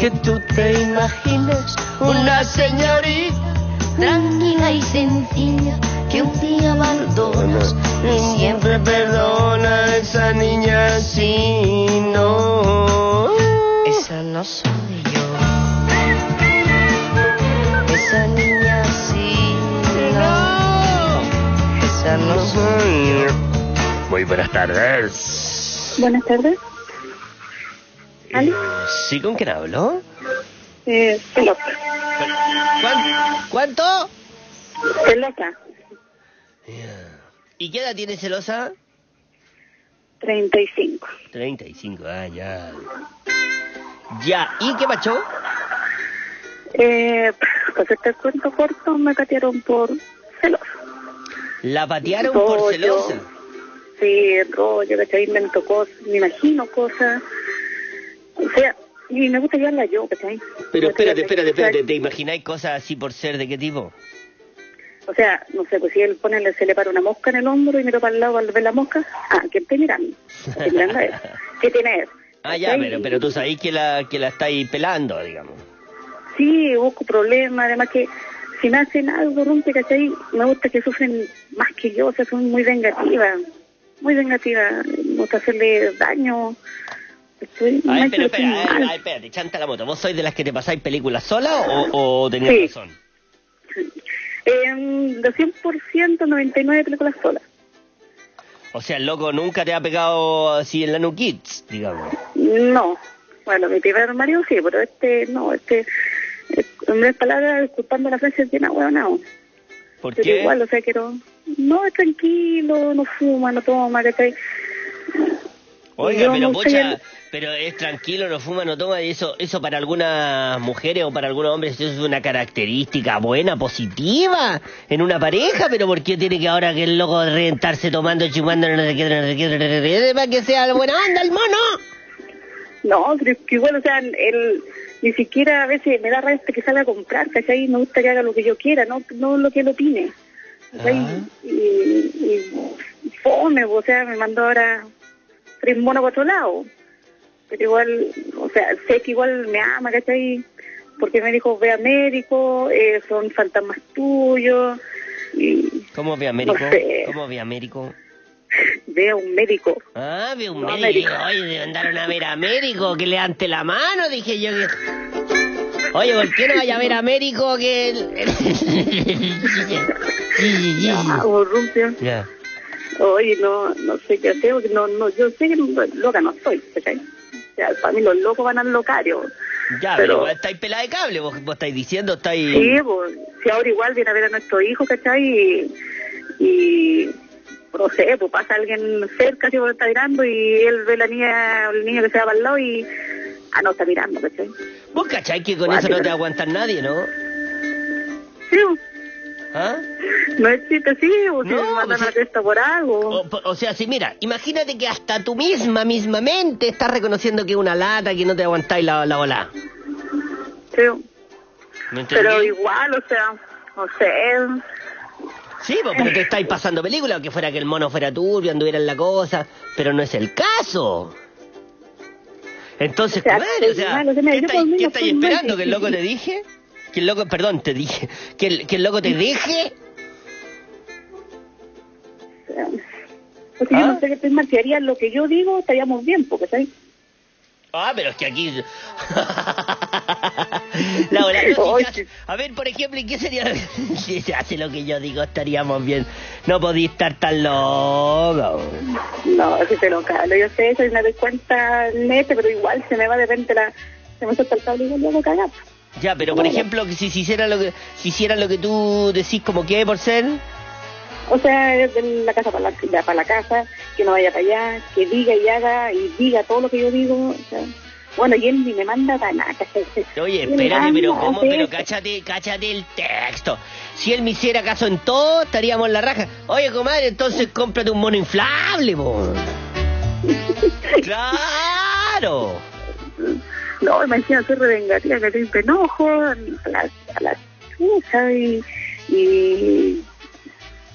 que tú te imagines una señorita tranquila y sencilla, que un día abandonas y siempre perdona a esa niña si no. Esa no soy yo. Esa niña sí no. Esa no soy yo. Muy buenas tardes. Buenas tardes. ¿Sí, con quién hablo? Pelota. ¿Cuánto? Pelota. ¿Y qué edad tiene Celosa? 35. 35, ya. Ya, ¿y qué macho? Pues este cuento corto me patearon por celosa. ¿La patearon por celosa? Sí, rollo, ¿cachai? Invento cosas, me imagino cosas. O sea, y me gusta llevarla yo, ¿cachai? Pero espérate, ¿te imagináis cosas así por ser de qué tipo? O sea, no sé, pues si él se le para una mosca en el hombro y miro para el lado al ver la mosca, ¿qué estoy mirando? Estoy mirando a él. ¿Qué tiene él? Ya, pero tú sabés que la estáis pelando, digamos. Sí, busco problemas, además que si me hacen algo, rompe, ¿cachai? Me gusta que sufren más que yo, o sea, son muy vengativas, me gusta hacerle daño. Espérate, chanta la moto. ¿Vos sois de las que te pasáis películas sola o tenías razón? De 100%, 99 películas solas. O sea, el loco nunca te ha pegado así en la New Kids, digamos. No. Bueno, mi primer marido sí, pero en vez de palabras, disculpando la frase, es bien ahueonado. ¿Por qué? Pero igual, o sea, no, es tranquilo, no fuma, no toma, ¿cachai? Oiga, pero pocha, pero es tranquilo, no fuma, no toma, y eso para algunas mujeres o para algunos hombres eso es una característica buena, positiva en una pareja, pero ¿por qué tiene que ahora que el loco reventarse tomando, chumando, no sé qué, para que sea buena onda el mono? No, pero es que igual, o sea, él ni siquiera a veces me da rabia que salga a comprar, ¿cachai? Me gusta que haga lo que yo quiera, no lo que él opine, ¿cachai? Y fome, o sea, me mandó ahora 3 monos para otro lado. Pero igual, o sea, sé que igual me ama, ¿cachai? Porque me dijo, ve a médico, son fantasmas tuyos. Y ¿cómo ve a médico? No sé. ¿Cómo ve a médico? Ve a un médico. Ve un médico. Oye, mandaron a ver a médico, que levante la mano, dije yo. Oye, ¿por qué no vaya a ver a médico que Ya. Oye, no sé qué hacer, porque yo sé que loca no estoy, ¿cachai? O sea, para mí los locos van al locario. Ya, pero igual estáis pelada de cable, vos estáis diciendo, estáis... Sí, pues, si ahora igual viene a ver a nuestro hijo, ¿cachai? Y no sé, pues pasa alguien cerca, si vos está mirando, y él ve la niña, el niño que se va para el lado y... no, está mirando, ¿cachai? Vos cachai que con eso no te aguantan nadie, ¿no? Sí, ¿Ah? No existe, sí, o si me mandan a la testa por algo. O sea, si mira, imagínate que hasta tú mismamente estás reconociendo que es una lata, que no te aguantáis la bola. Sí. ¿Me entendí? Pero igual, o sea, no sé. Sí, pero te estáis pasando película, que fuera que el mono fuera turbio, anduviera en la cosa, pero no es el caso. Entonces, comadre, ¿qué estáis esperando? ¿Que el loco te dije? ¿Que el loco, perdón, te dije? ¿Que el loco te deje? Porque yo no sé qué tema, si harían lo que yo digo, estaríamos bien, porque ¿sabes? Pero es que aquí... A ver, por ejemplo, ¿y qué sería? Si se hace lo que yo digo, estaríamos bien. No podía estar tan loco. No, si te lo calo, yo sé eso y me doy cuenta neta, pero igual se me va de repente se me suelta el cable y luego cagar. Ya, pero por ejemplo, si hiciera lo que tú decís, como que por ser... O sea, de la casa para la casa, que no vaya para allá, que diga y haga y diga todo lo que yo digo. O sea, bueno, y él ni me manda para nada. Oye, espérate, pero ¿cómo? Pero cáchate el texto. Si él me hiciera caso en todo, estaríamos en la raja. Oye, comadre, entonces cómprate un mono inflable, po. ¡Claro! No, imagínate, soy revengativa, que te enojo a la chucha y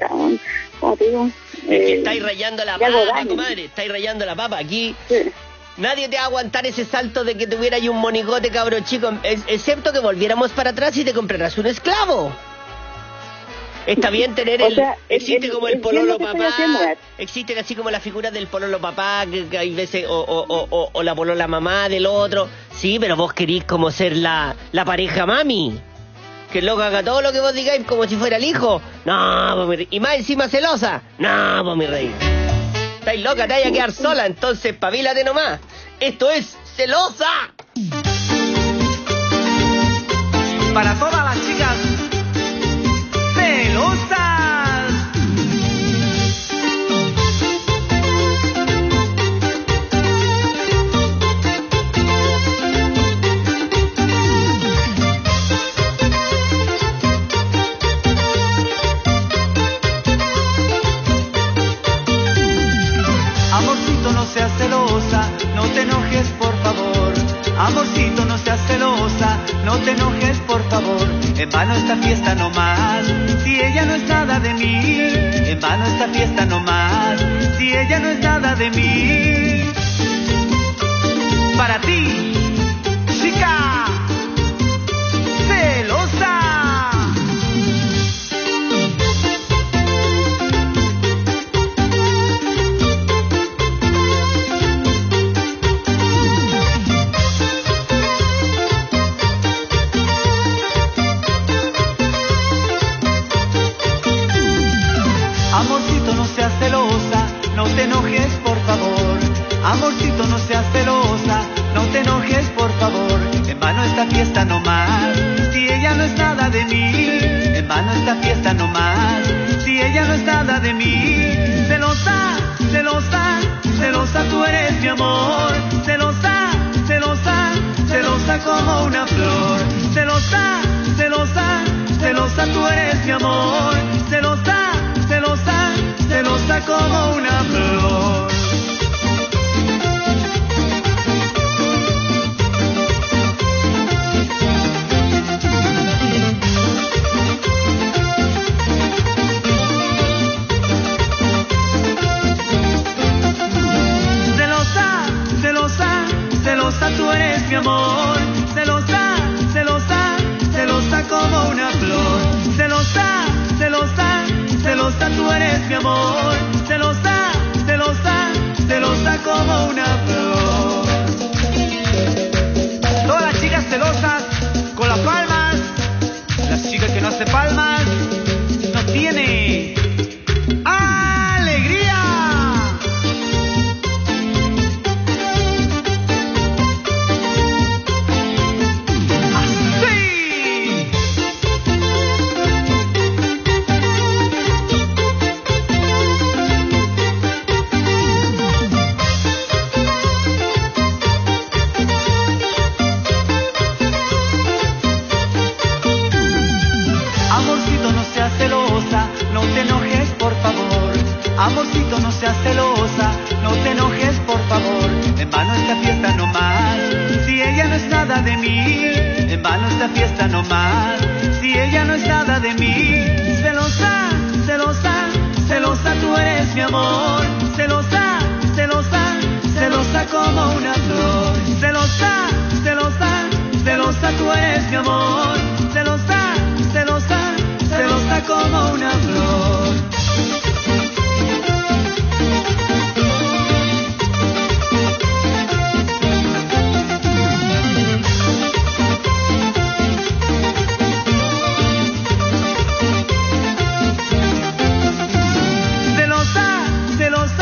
¿cómo te digo? Es que estáis rayando la papa, comadre, estáis rayando la papa aquí. Sí. Nadie te va a aguantar ese salto de que tuviera ahí un monigote, cabro chico, excepto que volviéramos para atrás y te compraras un esclavo. Está bien tener existe como el pololo papá, existen así como las figuras del pololo papá, que hay veces, o la polola mamá del otro. Sí, pero vos querís como ser la pareja mami. Que el loco haga todo lo que vos digáis como si fuera el hijo. No, pues, mi rey. Y más encima celosa. No, pues mi rey. Estáis loca, te vaya a quedar sola, entonces pavílate nomás. Esto es Celosa. Para todas las chicas celosas. Amorcito, no seas celosa, no te enojes, por favor. Amorcito, no seas celosa, no te enojes, por favor. En vano esta fiesta no más, si ella no es nada de mí. En vano esta fiesta no más, si ella no es nada de mí. Para ti, chica celosa. Amorcito, no seas celosa, no te enojes, por favor. Amorcito, no seas celosa, no te enojes, por favor. En vano esta fiesta no más, si ella no es nada de mí. En vano esta fiesta no más, si ella no es nada de mí. Celosa, celosa, celosa, tú eres mi amor. Celosa, celosa, celosa como una flor. Celosa, celosa, celosa, tú eres mi amor. Celosa, celosa, celosa como una flor. Celosa, celosa, celosa, tú eres mi amor. Celosa, celosa, celosa como una flor. Celosa, celosa, celosa, tú eres mi amor. Celosa, celosa, celosa como una flor. Todas las chicas celosas con las palmas. Las chicas que no hacen palmas no tiene alegría. Amorcito, no seas celosa, no te enojes, por favor. Amorcito, no seas celosa, no te enojes, por favor. En vano esta fiesta no más, si ella no es nada de mí. En vano esta fiesta no más, si ella no es nada de mí. Celosa, celosa, celosa, tú eres mi amor. Celosa, celosa, celosa como una flor. Celosa, celosa, celosa, tú eres mi amor. Celosa, celosa, celosa como una flor. Celosa, celosa,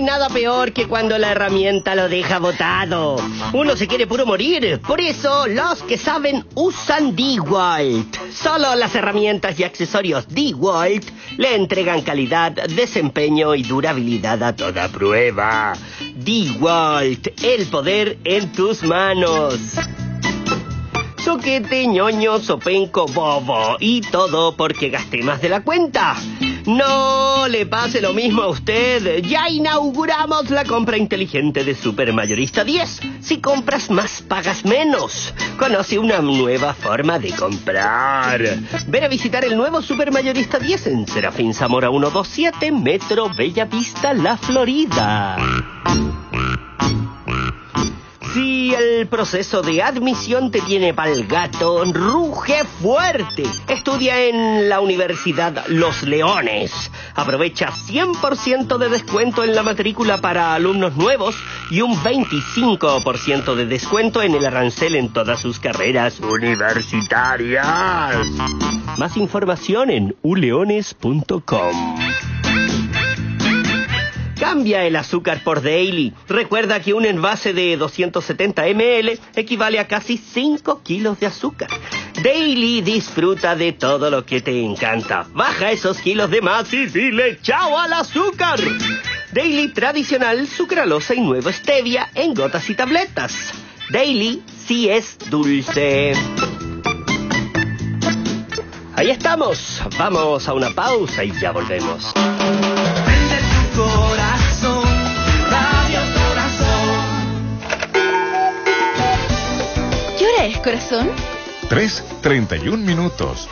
nada peor que cuando la herramienta lo deja botado. Uno se quiere puro morir. Por eso, los que saben usan DeWalt. Solo las herramientas y accesorios DeWalt le entregan calidad, desempeño y durabilidad a toda prueba. DeWalt, el poder en tus manos. Soquete, ñoño, sopenco, bobo y todo porque gasté más de la cuenta. No le pase lo mismo a usted. Ya inauguramos la compra inteligente de Supermayorista 10. Si compras más, pagas menos. Conoce una nueva forma de comprar. Ven a visitar el nuevo Supermayorista 10 en Serafín Zamora 127, Metro Bella Vista, La Florida. Si el proceso de admisión te tiene pa'l gato, ruge fuerte. Estudia en la Universidad Los Leones. Aprovecha 100% de descuento en la matrícula para alumnos nuevos y un 25% de descuento en el arancel en todas sus carreras universitarias. Más información en uleones.com. Cambia el azúcar por Daily. Recuerda que un envase de 270 ml equivale a casi 5 kilos de azúcar. Daily disfruta de todo lo que te encanta. Baja esos kilos de más y dile chao al azúcar. Daily tradicional, sucralosa y nuevo stevia en gotas y tabletas. Daily sí es dulce. Ahí estamos. Vamos a una pausa y ya volvemos. Corazón, Radio Corazón. ¿Qué hora es, corazón? 3:31 minutos.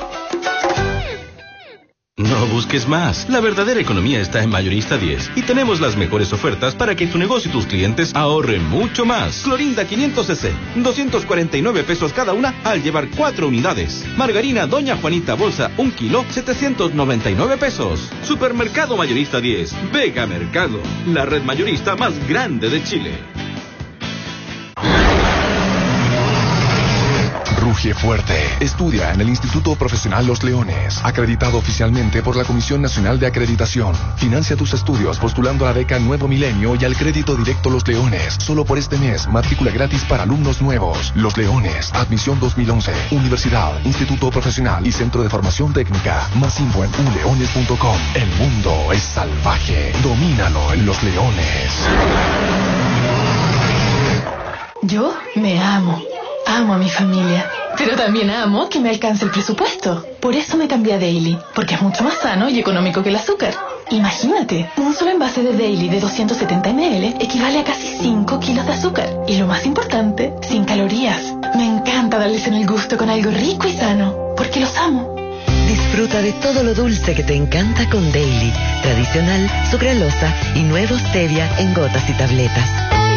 No busques más. La verdadera economía está en Mayorista 10 y tenemos las mejores ofertas para que tu negocio y tus clientes ahorren mucho más. Clorinda 500cc, 249 pesos cada una al llevar 4 unidades. Margarina Doña Juanita bolsa 1 kilo, 799 pesos. Supermercado Mayorista 10, Vega Mercado, la red mayorista más grande de Chile. Ruge fuerte. Estudia en el Instituto Profesional Los Leones, acreditado oficialmente por la Comisión Nacional de Acreditación. Financia tus estudios postulando a la beca Nuevo Milenio y al crédito directo Los Leones. Solo por este mes, matrícula gratis para alumnos nuevos. Los Leones, admisión 2011. Universidad, Instituto Profesional y Centro de Formación Técnica. Más info en uleones.com. El mundo es salvaje. Domínalo en Los Leones. Yo me amo. Amo a mi familia, pero también amo que me alcance el presupuesto. Por eso me cambié a Daily, porque es mucho más sano y económico que el azúcar. Imagínate, un solo envase de Daily de 270 ml equivale a casi 5 kilos de azúcar. Y lo más importante, sin calorías. Me encanta darles en el gusto con algo rico y sano, porque los amo. Disfruta de todo lo dulce que te encanta con Daily. Tradicional, sucralosa y nuevo stevia en gotas y tabletas.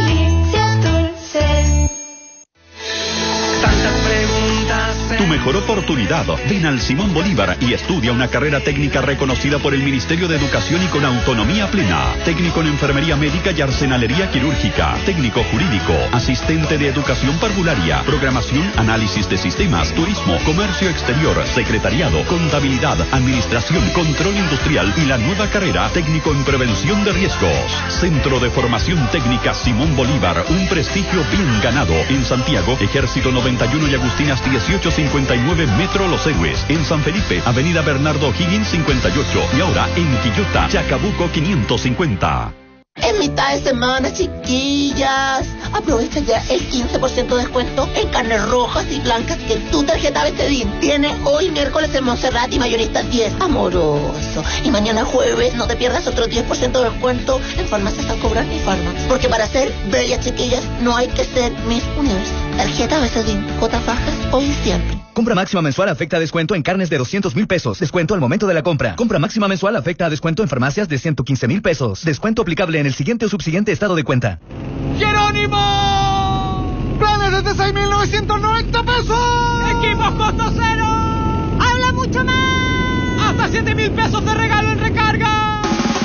Tu mejor oportunidad. Ven al Simón Bolívar y estudia una carrera técnica reconocida por el Ministerio de Educación y con autonomía plena. Técnico en enfermería médica y arsenalería quirúrgica. Técnico jurídico. Asistente de educación parvularia. Programación, análisis de sistemas. Turismo, comercio exterior. Secretariado, contabilidad, administración, control industrial y la nueva carrera técnico en prevención de riesgos. Centro de Formación Técnica Simón Bolívar. Un prestigio bien ganado. En Santiago, Ejército 91 y Agustinas 1859 Metro Los Héroes. En San Felipe, Avenida Bernardo Higgins 58. Y ahora en Quillota, Chacabuco 550. En mitad de semana, chiquillas, aprovecha ya el 15% de descuento en carnes rojas y blancas que tu tarjeta BCDIN tiene hoy miércoles en Montserrat y Mayorista 10. Amoroso. Y mañana jueves no te pierdas otro 10% de descuento en farmacias al cobrar y farmacias. Porque para ser bellas, chiquillas, no hay que ser Miss Universe. Tarjeta BCDIN, cotas bajas, hoy y siempre. Compra máxima mensual afecta a descuento en carnes de 200,000 pesos. Descuento al momento de la compra. Compra máxima mensual afecta a descuento en farmacias de 115,000 pesos. Descuento aplicable en el siguiente o subsiguiente estado de cuenta. ¡Jerónimo! ¡Planes desde 6,990 pesos! ¡Equipos costo cero! ¡Habla mucho más! ¡Hasta 7,000 pesos de regalo en recarga!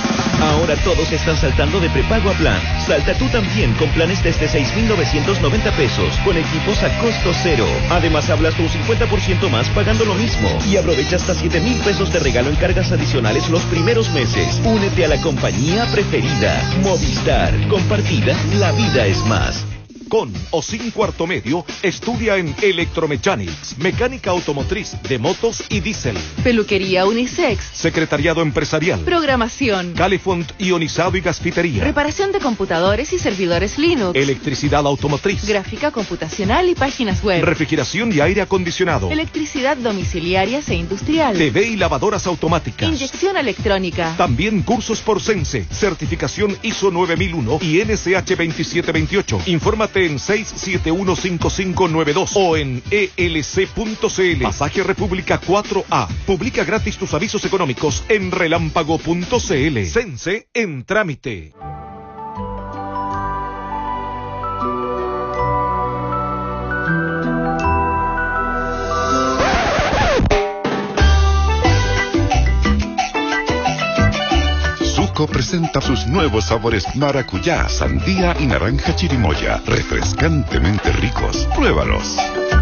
Ahora todos están saltando de prepago a plan. Salta tú también con planes desde 6,990 pesos, con equipos a costo cero. Además, hablas un 50% más pagando lo mismo. Y aprovecha hasta 7,000 pesos de regalo en cargas adicionales los primeros meses. Únete a la compañía preferida. Movistar. Compartida, la vida es más. Con o sin cuarto medio, estudia en Electromechanics, mecánica automotriz de motos y diésel, peluquería unisex, secretariado empresarial, programación, Califont ionizado y gasfitería, reparación de computadores y servidores Linux, electricidad automotriz, gráfica computacional y páginas web, refrigeración y aire acondicionado, electricidad domiciliarias e industrial, TV y lavadoras automáticas, inyección electrónica. También cursos por Sense, certificación ISO 9001 y NSH 2728. Infórmate en 6715592 o en elc.cl. Pasaje República 4A. Publica gratis tus avisos económicos en relámpago.cl. Sense en trámite. Suco presenta sus nuevos sabores maracuyá, sandía y naranja chirimoya, refrescantemente ricos. Pruébalos.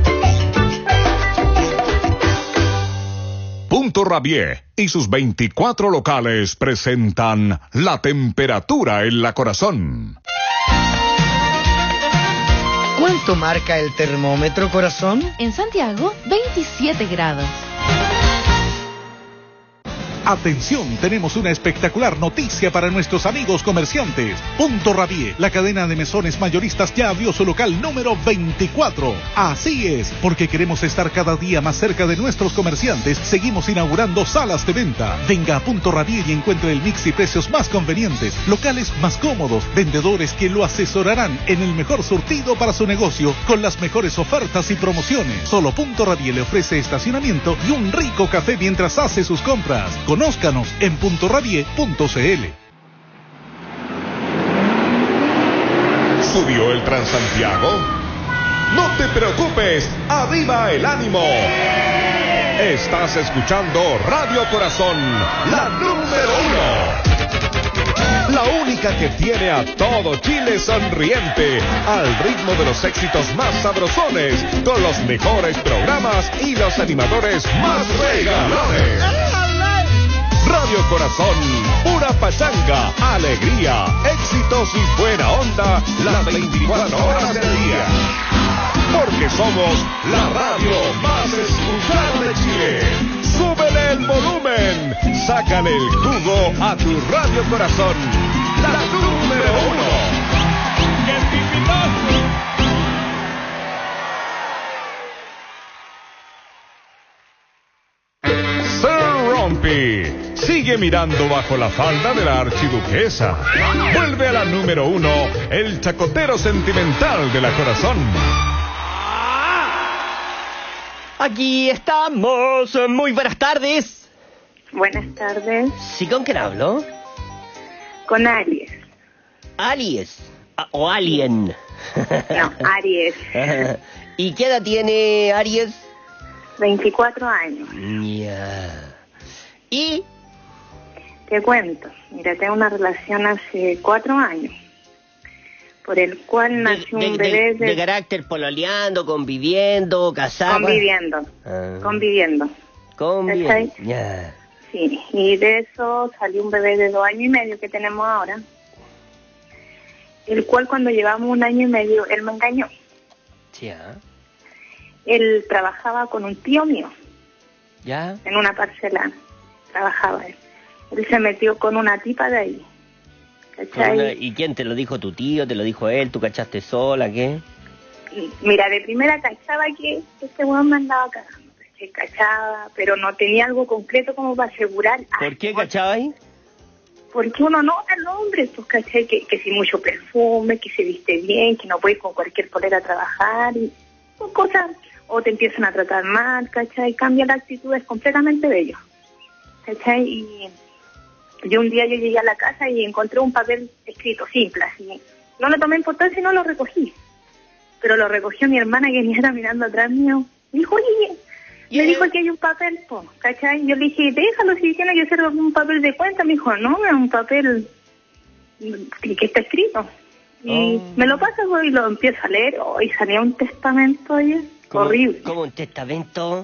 Punto Rabier y sus 24 locales presentan La Temperatura en la Corazón. ¿Cuánto marca el termómetro, corazón? En Santiago, 27 grados. Atención, tenemos una espectacular noticia para nuestros amigos comerciantes. Punto Rabier, la cadena de mesones mayoristas, ya abrió su local número 24. Así es, porque queremos estar cada día más cerca de nuestros comerciantes, seguimos inaugurando salas de venta. Venga a Punto Rabier y encuentre el mix y precios más convenientes, locales más cómodos, vendedores que lo asesorarán en el mejor surtido para su negocio, con las mejores ofertas y promociones. Solo Punto Rabier le ofrece estacionamiento y un rico café mientras hace sus compras. Conózcanos en puntorabier.cl. ¿Subió el Transantiago? No te preocupes, aviva el ánimo. Estás escuchando Radio Corazón, la número 1. La única que tiene a todo Chile sonriente, al ritmo de los éxitos más sabrosones, con los mejores programas y los animadores más regalones. Radio Corazón, pura pachanga, alegría, éxitos y buena onda las 24 horas del día. Porque somos la radio más escuchada de Chile. Súbele el volumen, sácale el jugo a tu Radio Corazón, la número 1. ¡Qué tipitazo! Sigue mirando bajo la falda de la archiduquesa. Vuelve a la número 1, el chacotero sentimental de la Corazón. Aquí estamos. Muy buenas tardes. Buenas tardes. ¿Sí, con quién hablo? Con Aries. ¿Aries? ¿O Alien? No, Aries. ¿Y qué edad tiene Aries? 24 años. Ya. ¿Y? Te cuento. Mira, tengo una relación hace 4 años, por el cual nació un bebé de carácter, pololeando, conviviendo, casado. Conviviendo. Conviviendo. Ya. Sí, y de eso salió un bebé de 2 años y medio que tenemos ahora, el cual cuando llevamos 1 año y medio, él me engañó. Ya. Él trabajaba con un tío mío. Ya. En una parcela. Trabajaba él. Él se metió con una tipa de ahí. ¿Cachai? ¿Y quién te lo dijo? ¿Tu tío? ¿Te lo dijo él? ¿Tú cachaste sola? ¿Qué? Mira, de primera cachaba que este weón me andaba cagando. Cachaba, pero no tenía algo concreto como para asegurar. ¿Por qué cachaba ahí? Porque uno nota al hombre, pues, ¿cachai? Que si mucho perfume, que se viste bien, que no puede ir con cualquier polera a trabajar, y cosas, o te empiezan a tratar mal, ¿cachai? Cambia la actitud, es completamente de ellos. ¿Cachai? Y un día yo llegué a la casa y encontré un papel escrito, simple, así. No le tomé importancia y no lo recogí. Pero lo recogió mi hermana que venía caminando atrás mío. Me dijo, oye, Me dijo que hay un papel, po, ¿cachai? Yo le dije, déjalo, si tiene que ser un papel de cuenta. Me dijo, no, es un papel que está escrito. Y me lo pasa, pues, y lo empiezo a leer. Y salía un testamento ahí, horrible. ¿Cómo un testamento?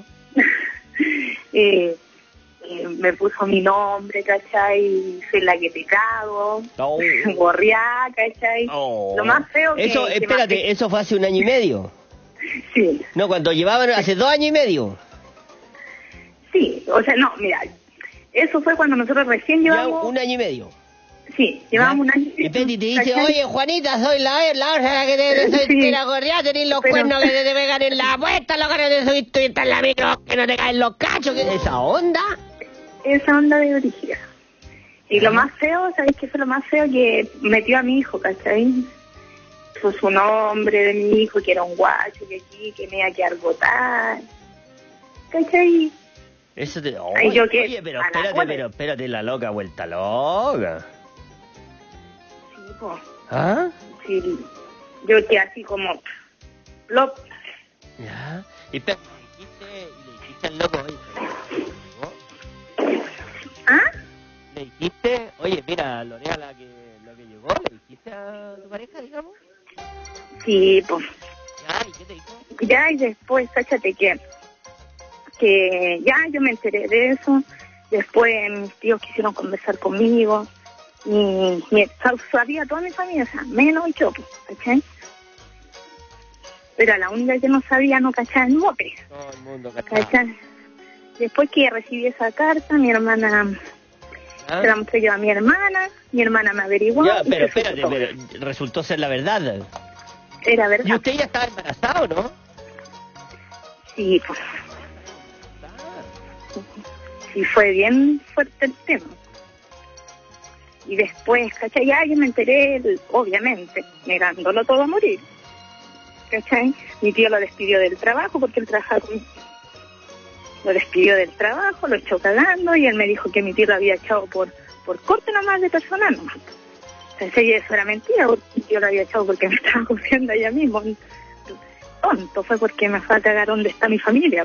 Me puso mi nombre, ¿cachai? Soy la que te cago. Gorriá, ¿cachai? Lo más feo que... Eso, espérate, eso fue hace 1 año y medio. Sí. No, cuando llevaban hace 2 años y medio. Sí, o sea, no, mira, eso fue cuando nosotros recién llevamos... Ya 1 año y medio. Sí, llevamos 1 año y medio. Y Petty te dice, oye, Juanita, soy la otra que te la gorriá, tenés los cuernos que te pegan en la puerta, los que te subiste en la micro, que no te caen los cachos, que esa onda. Esa onda de origen. Y lo más feo, ¿sabes qué fue lo más feo? Que metió a mi hijo, ¿cachai? Puso su nombre de mi hijo, que era un guacho, que aquí, que me iba a quedar botar. ¿Cachai? Eso te... Oye, pero espérate, la loca vuelta loca. Sí, po. ¿Ah? Sí, yo quedé así como... Plop. Ya. Y le dijiste al loco, oye... ¿Ah? ¿Le dijiste, oye, mira, Lorea, lo que llegó, le dijiste a tu pareja, digamos? Sí, pues. Ya, ¿y qué te dijo? Ya, y después, cáchate que ya yo me enteré de eso. Después mis tíos quisieron conversar conmigo. Sabía toda mi familia, o sea, menos yo, ¿cachai? Pero la única que no sabía, no cachaba el mote. Todo el mundo cachaba. ¿Cachai? Después que recibí esa carta, mi hermana, se la mostré yo a mi hermana me averiguó. Ya, pero espérate, pero resultó ser la verdad. Era verdad. ¿Y usted ya estaba embarazado, no? Sí, pues. Sí, fue bien fuerte el tema. Y después, ¿cachai? Ya yo me enteré, obviamente, negándolo todo a morir. ¿Cachai? Mi tío lo despidió del trabajo porque él trabajaba conmigo. Lo despidió del trabajo, lo echó cagando y él me dijo que mi tío lo había echado por corte nomás de personal nomás. Entonces eso era mentira, mi tío lo había echado porque me estaba confiando ella mismo. Tonto fue porque me fue a cagar donde está mi familia.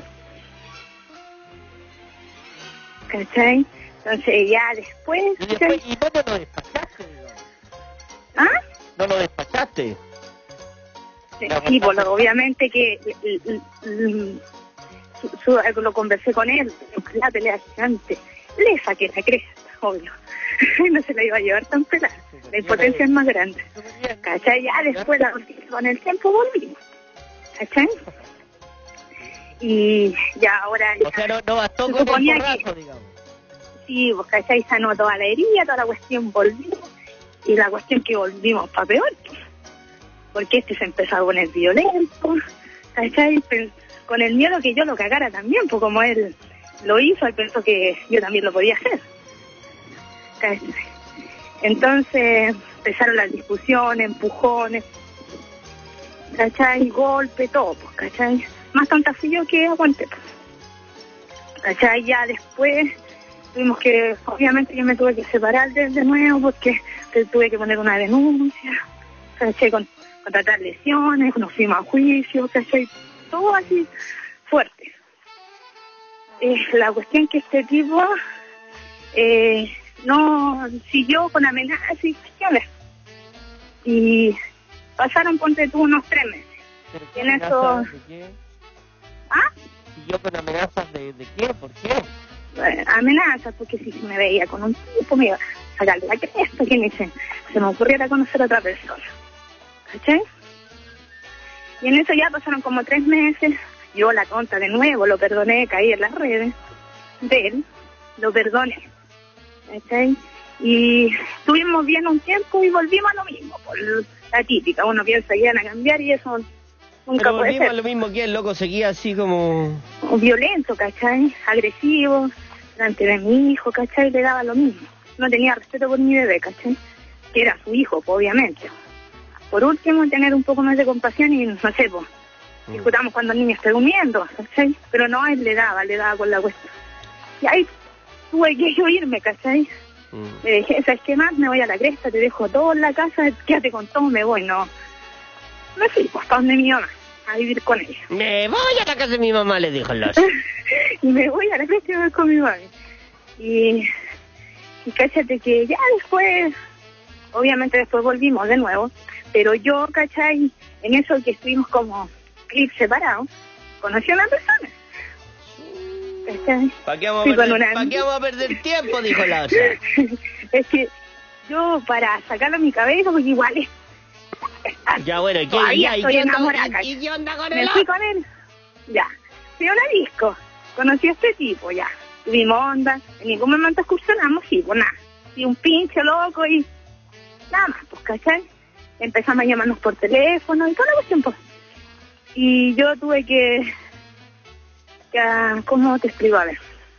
¿Cachai? Entonces ya después... ¿Y vos no lo despachaste? ¿Ah? ¿No lo despachaste? Sí, pues obviamente que... lo conversé con él, la pelea gigante, le saqué la cresta, obvio, no se la iba a llevar tan pelada, la impotencia es más grande, ¿cachai? Ya después con el tiempo volvimos, ¿cachai? Y ya ahora... O sea, no bastó con el porrazo, digamos. Sí, pues, ¿cachai? Sanó toda la herida, toda la cuestión, volvimos, y la cuestión que volvimos para peor, porque se empezó a poner violento, ¿cachai? Con el miedo que yo lo cagara también, pues como él lo hizo, él pensó que yo también lo podía hacer. ¿Cachai? Entonces empezaron las discusiones, empujones, ¿cachai? Golpe, todo, pues, ¿cachai? Más tonta fui yo que aguanté, pues. ¿Cachai? Ya después tuvimos que, obviamente yo me tuve que separar de nuevo porque tuve que poner una denuncia, ¿cachai? Contratar lesiones, nos fuimos a juicio, ¿cachai? Todo así fuerte. La cuestión que este tipo no siguió con amenazas y cuestiones. Y pasaron, ponte tú, unos 3 meses. ¿Y en eso... ¿De qué? ¿Ah? ¿Siguió con amenazas de qué? ¿Por qué? Amenazas, porque si me veía con un tipo me iba a sacarle la cresta, que se me ocurriera conocer a otra persona. ¿Cachai? Y en eso ya pasaron como 3 meses, yo la tonta de nuevo, lo perdoné, caí en las redes de él, lo perdoné, ¿cachai? Y estuvimos bien un tiempo y volvimos a lo mismo, por la típica, uno piensa que iban a cambiar y eso nunca pero puede ser. volvimos a lo mismo que el loco seguía así como... Violento, ¿cachai? Agresivo, delante de mi hijo, ¿cachai? Le daba lo mismo, no tenía respeto por mi bebé, ¿cachai? Que era su hijo, pues, obviamente. Por último, tener un poco más de compasión y, no sé, pues, discutamos cuando el niño está durmiendo, ¿cachai? Pero no, él le daba con la cuestión. Y ahí tuve que yo irme, ¿cachai? Le dije, ¿sabes qué más? Me voy a la cresta, te dejo todo en la casa, quédate con todo, me voy, no. Me fui, pues, para donde mi mamá. a vivir con ella. Me voy a la casa de mi mamá, le dijo el oso. Y me voy a la casa de con mi mami. Y cáchate que ya después, obviamente después volvimos de nuevo, pero yo, ¿cachai? En eso que estuvimos como clips separados, conocí a una persona. ¿Cachai? ¿Para qué vamos a perder tiempo? Dijo la otra. Es que yo, para sacarlo de mi cabeza, porque igual es... Ya, bueno, ¿y estoy enamorada. ¿Y qué onda con él? Me él? fui con él. Ya. Fui a una disco. Conocí a este tipo, ya. Tuvimos onda. En ningún momento excursionamos, sí, pues nada. Y un pinche loco y... Nada más, pues, ¿cachai? Empezamos a llamarnos por teléfono y todo el tiempo. Y yo tuve que... ¿Cómo te explico? A ver.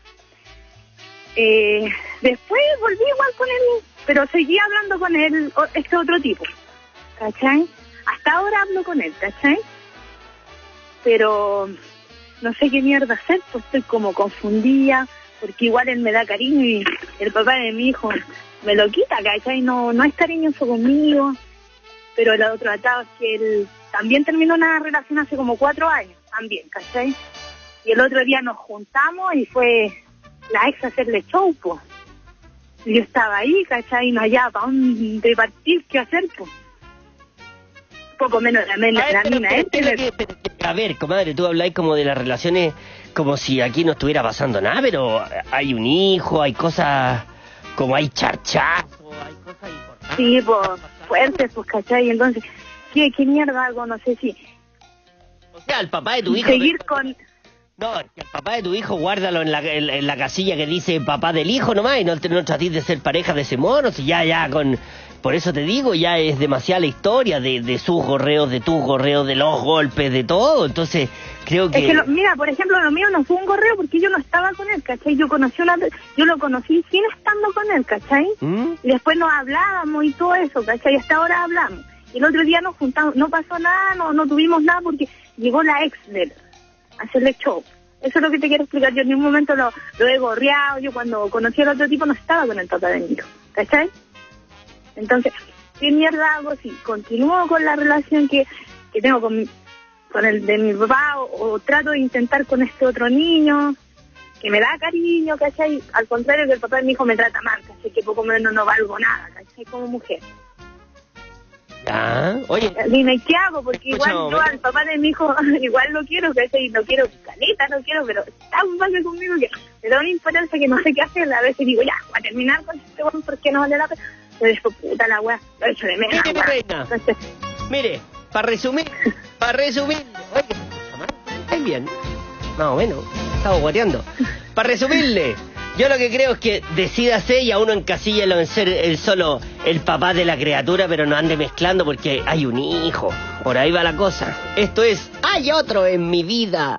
Después volví igual con él, pero seguí hablando con él, este otro tipo. ¿Cachai? Hasta ahora hablo con él, ¿cachai? Pero no sé qué mierda hacer, pues estoy como confundida, porque igual él me da cariño y el papá de mi hijo me lo quita, ¿cachai? No es cariñoso conmigo, pero lo otro atado es que él también terminó una relación hace como 4 años, también, ¿cachai? Y el otro día nos juntamos y fue la ex a hacerle show, pues. Y yo estaba ahí, ¿cachai? Y no hallaba para dónde partir, qué hacer, pues. Poco menos la mina. A ver, comadre, tú habláis como de las relaciones como si aquí no estuviera pasando nada, pero hay un hijo, hay cosas como hay charchazos, hay cosas importantes. Sí, pues, fuertes, pues, ¿cachai? Entonces, ¿qué mierda hago? No sé si... O sea, el papá de tu hijo... Seguir con... No, el papá de tu hijo guárdalo en la casilla que dice papá del hijo nomás y no tratís de ser pareja de ese mono, si ya con... Por eso te digo, ya es demasiada la historia de sus gorreos, de tus gorreos, de los golpes, de todo. Entonces, creo que... Es que mira, por ejemplo, lo mío no fue un gorreo porque yo no estaba con él, ¿cachai? Yo lo conocí sin estando con él, ¿cachai? Y después nos hablábamos y todo eso, ¿cachai? Hasta ahora hablamos. Y el otro día nos juntamos, no pasó nada, no tuvimos nada porque llegó la ex de él a hacerle show. Eso es lo que te quiero explicar. Yo en ningún momento lo he gorreado. Yo cuando conocí al otro tipo no estaba con el papá de mi hijo, ¿cachai? Entonces, ¿qué mierda hago si continúo con la relación que tengo con el de mi papá o trato de intentar con este otro niño que me da cariño, ¿cachai? Al contrario que el papá de mi hijo me trata mal, ¿cachai? Que poco menos no valgo nada, ¿cachai? Como mujer. Ah, oye. Dime, ¿qué hago? Porque escucha, igual yo al papá de mi hijo igual lo quiero, ¿cachai? No quiero caleta, no quiero, pero está un padre conmigo que me da una importancia que no sé qué hacer. A veces digo, ya, voy a terminar con este weón porque no vale la pena. Pero después, puta la weá, lo he hecho de menos. Mire, reina. Entonces... Mire, para resumir, oye, ¿está bien? Más o menos, estaba guateando. Para resumirle, yo lo que creo es que decídase y a uno encasíllalo en ser el solo el papá de la criatura, pero no ande mezclando porque hay un hijo. Por ahí va la cosa. Esto es, hay otro en mi vida.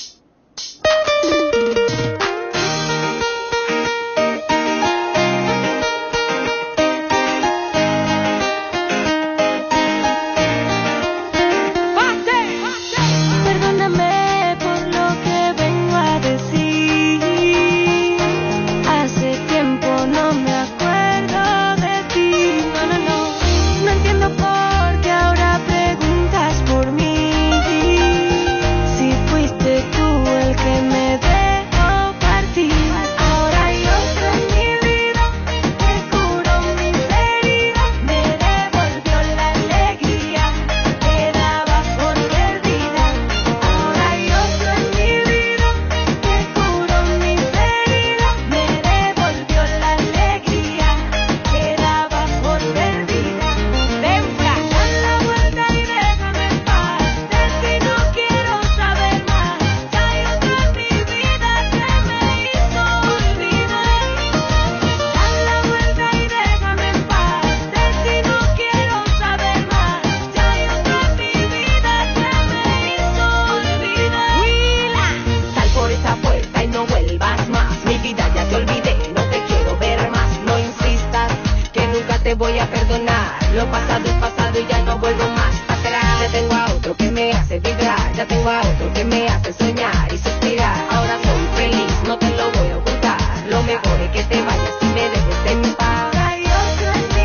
voy a perdonar. Lo pasado es pasado y ya no vuelvo más para atrás. Ya tengo a otro que me hace vibrar, ya tengo a otro que me hace soñar y suspirar. Ahora soy feliz, no te lo voy a ocultar. Lo mejor es que te vayas y me dejes en paz.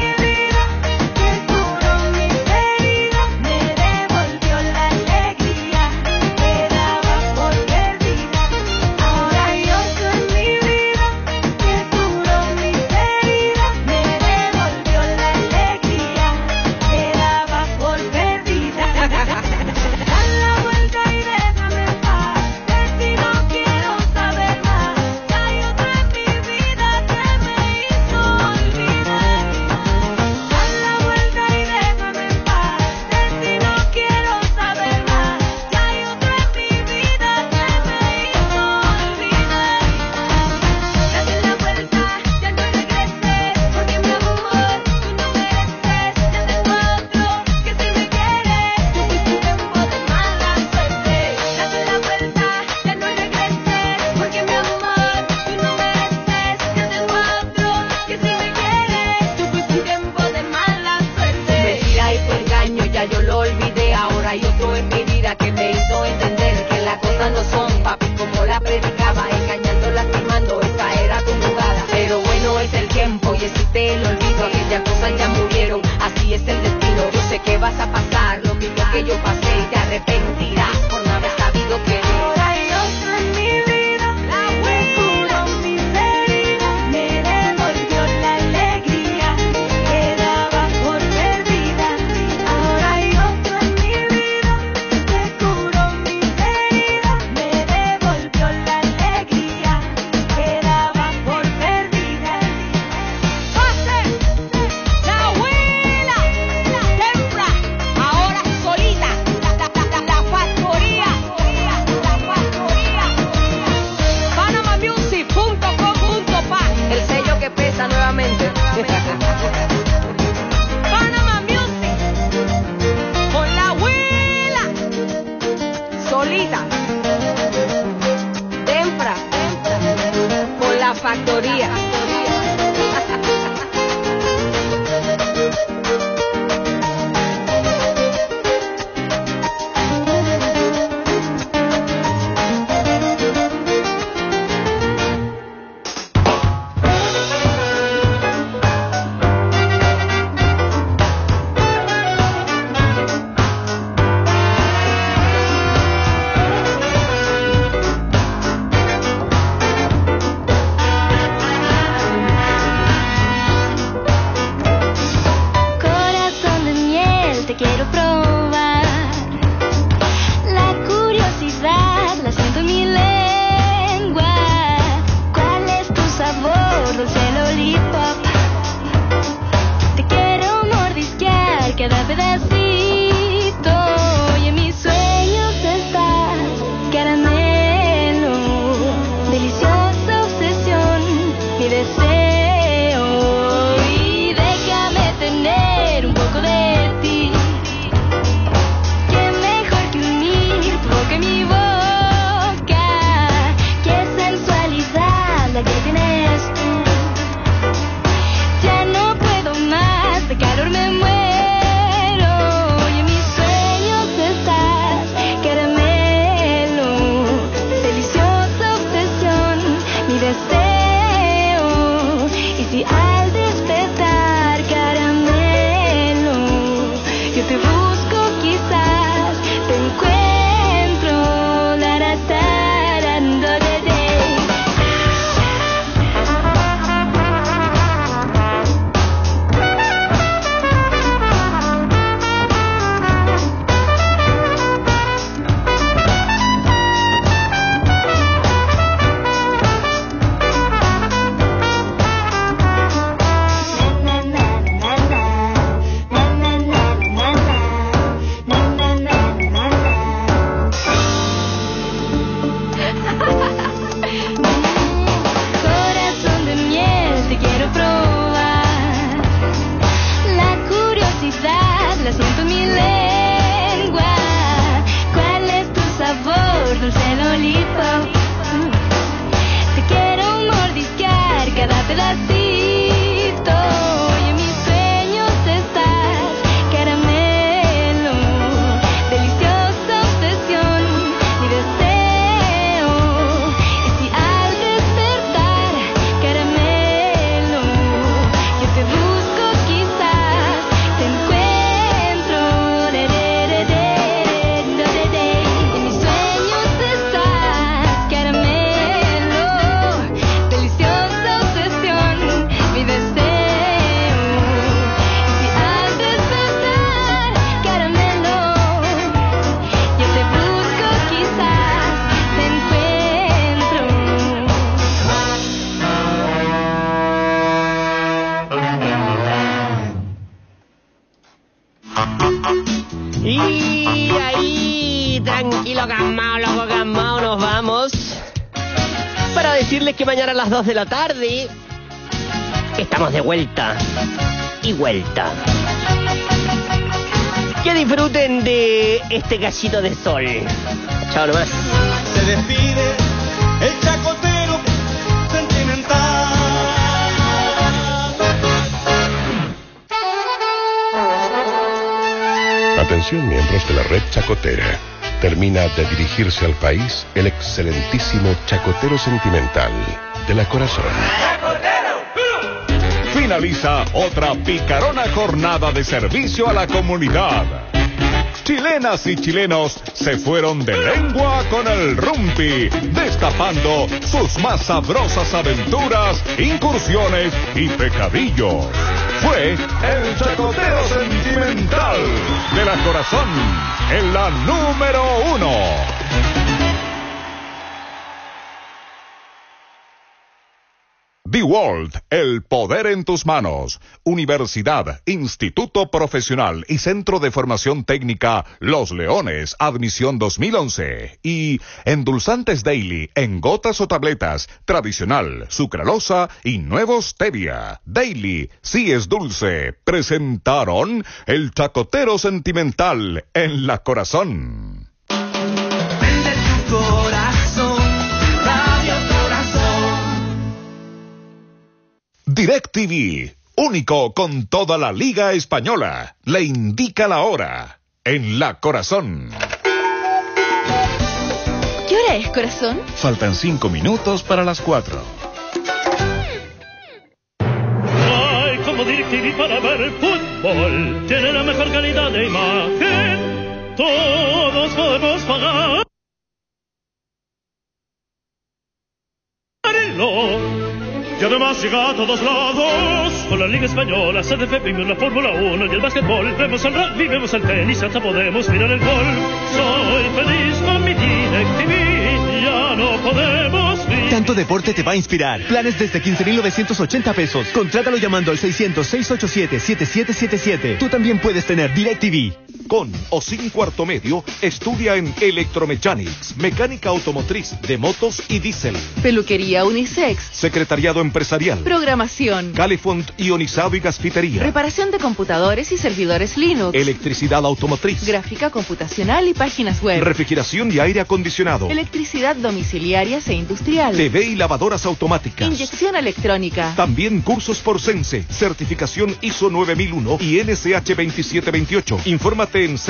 Mi vida me devolvió la alegría. decirles que mañana a las 2 de la tarde estamos de vuelta y vuelta. Que disfruten de este gallito de sol. Chao nomás. Se despide el chacotero sentimental. Atención, miembros de la red chacotera. Termina de dirigirse al país el excelentísimo chacotero sentimental de la Corazón. Finaliza otra picarona jornada de servicio a la comunidad. Chilenas y chilenos se fueron de lengua con el rumpi, destapando sus más sabrosas aventuras, incursiones y pecadillos. Fue el chacotero sentimental de la Corazón, en la número 1. The World, el poder en tus manos. Universidad, Instituto Profesional y Centro de Formación Técnica Los Leones, admisión 2011. Y endulzantes Daily, en gotas o tabletas, tradicional, sucralosa y nuevo stevia. Daily, sí es dulce. Presentaron el chacotero sentimental en la Corazón. Vende tu corazón, Radio Corazón. DirecTV, único con toda la Liga Española, le indica la hora en la Corazón. ¿Qué hora es, corazón? Faltan 5 minutos para las 4. Hay como DirecTV para ver el fútbol. Tiene la mejor calidad de imagen. Todos podemos pagar. Y además llega a todos lados con la Liga Española, CDF, vimos la Fórmula 1 y el básquetbol. Vemos el rugby, vemos el tenis, hasta podemos mirar el gol. Soy feliz con mi DirecTV, ya no podemos vivir. Tanto deporte te va a inspirar. Planes desde 15,980 pesos. Contrátalo llamando al 600-687-7777. Tú también puedes tener DirecTV. Con o sin cuarto medio, estudia en Electromechanics, mecánica automotriz de motos y diésel. Peluquería unisex. Secretariado empresarial. Programación. Calefont ionizado y gasfitería. Reparación de computadores y servidores Linux. Electricidad automotriz. Gráfica computacional y páginas web. Refrigeración y aire acondicionado. Electricidad domiciliarias e industrial. TV y lavadoras automáticas. Inyección electrónica. También cursos por Sense, certificación ISO 9001 y NSH 2728. Infórmate en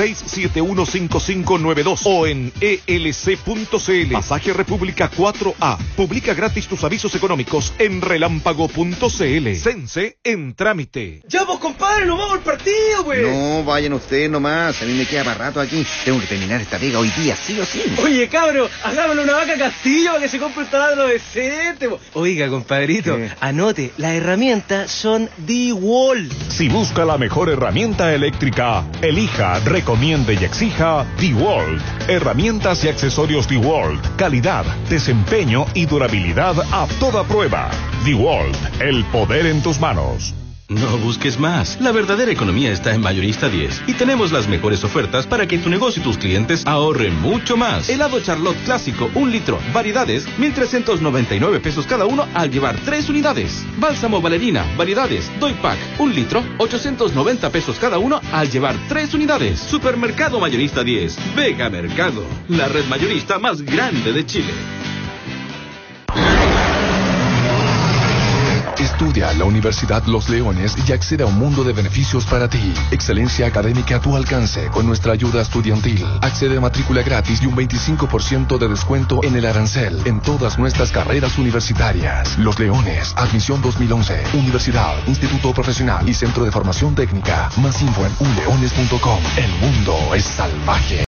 6715592 o en elc.cl. Pasaje República 4A. Publica gratis tus avisos económicos en relámpago.cl. Sense en trámite. Ya vos, compadre, nos vamos al partido, pues. No, vayan ustedes nomás. A mí me queda para rato aquí. Tengo que terminar esta pega hoy día, sí o sí. Oye, cabro, hagámosle una vaca Castillo para que se compre un taladro decente. Oiga, compadrito, anote, las herramientas son DeWalt. Si busca la mejor herramienta eléctrica, elija, recomiende y exija DeWalt. Herramientas y accesorios DeWalt. Calidad, desempeño y durabilidad a toda prueba. DeWalt, el poder en tus manos. No busques más. La verdadera economía está en Mayorista 10. Y tenemos las mejores ofertas para que tu negocio y tus clientes ahorren mucho más. Helado Charlotte clásico, 1 litro. Variedades, 1,399 pesos cada uno al llevar 3 unidades. Bálsamo Valerina, variedades, Doy Pack, 1 litro, 890 pesos cada uno al llevar 3 unidades. Supermercado Mayorista 10. Vega Mercado, la red mayorista más grande de Chile. Estudia en la Universidad Los Leones y accede a un mundo de beneficios para ti. Excelencia académica a tu alcance con nuestra ayuda estudiantil. Accede a matrícula gratis y un 25% de descuento en el arancel en todas nuestras carreras universitarias. Los Leones, admisión 2011. Universidad, Instituto Profesional y Centro de Formación Técnica. Más info en uleones.com. El mundo es salvaje.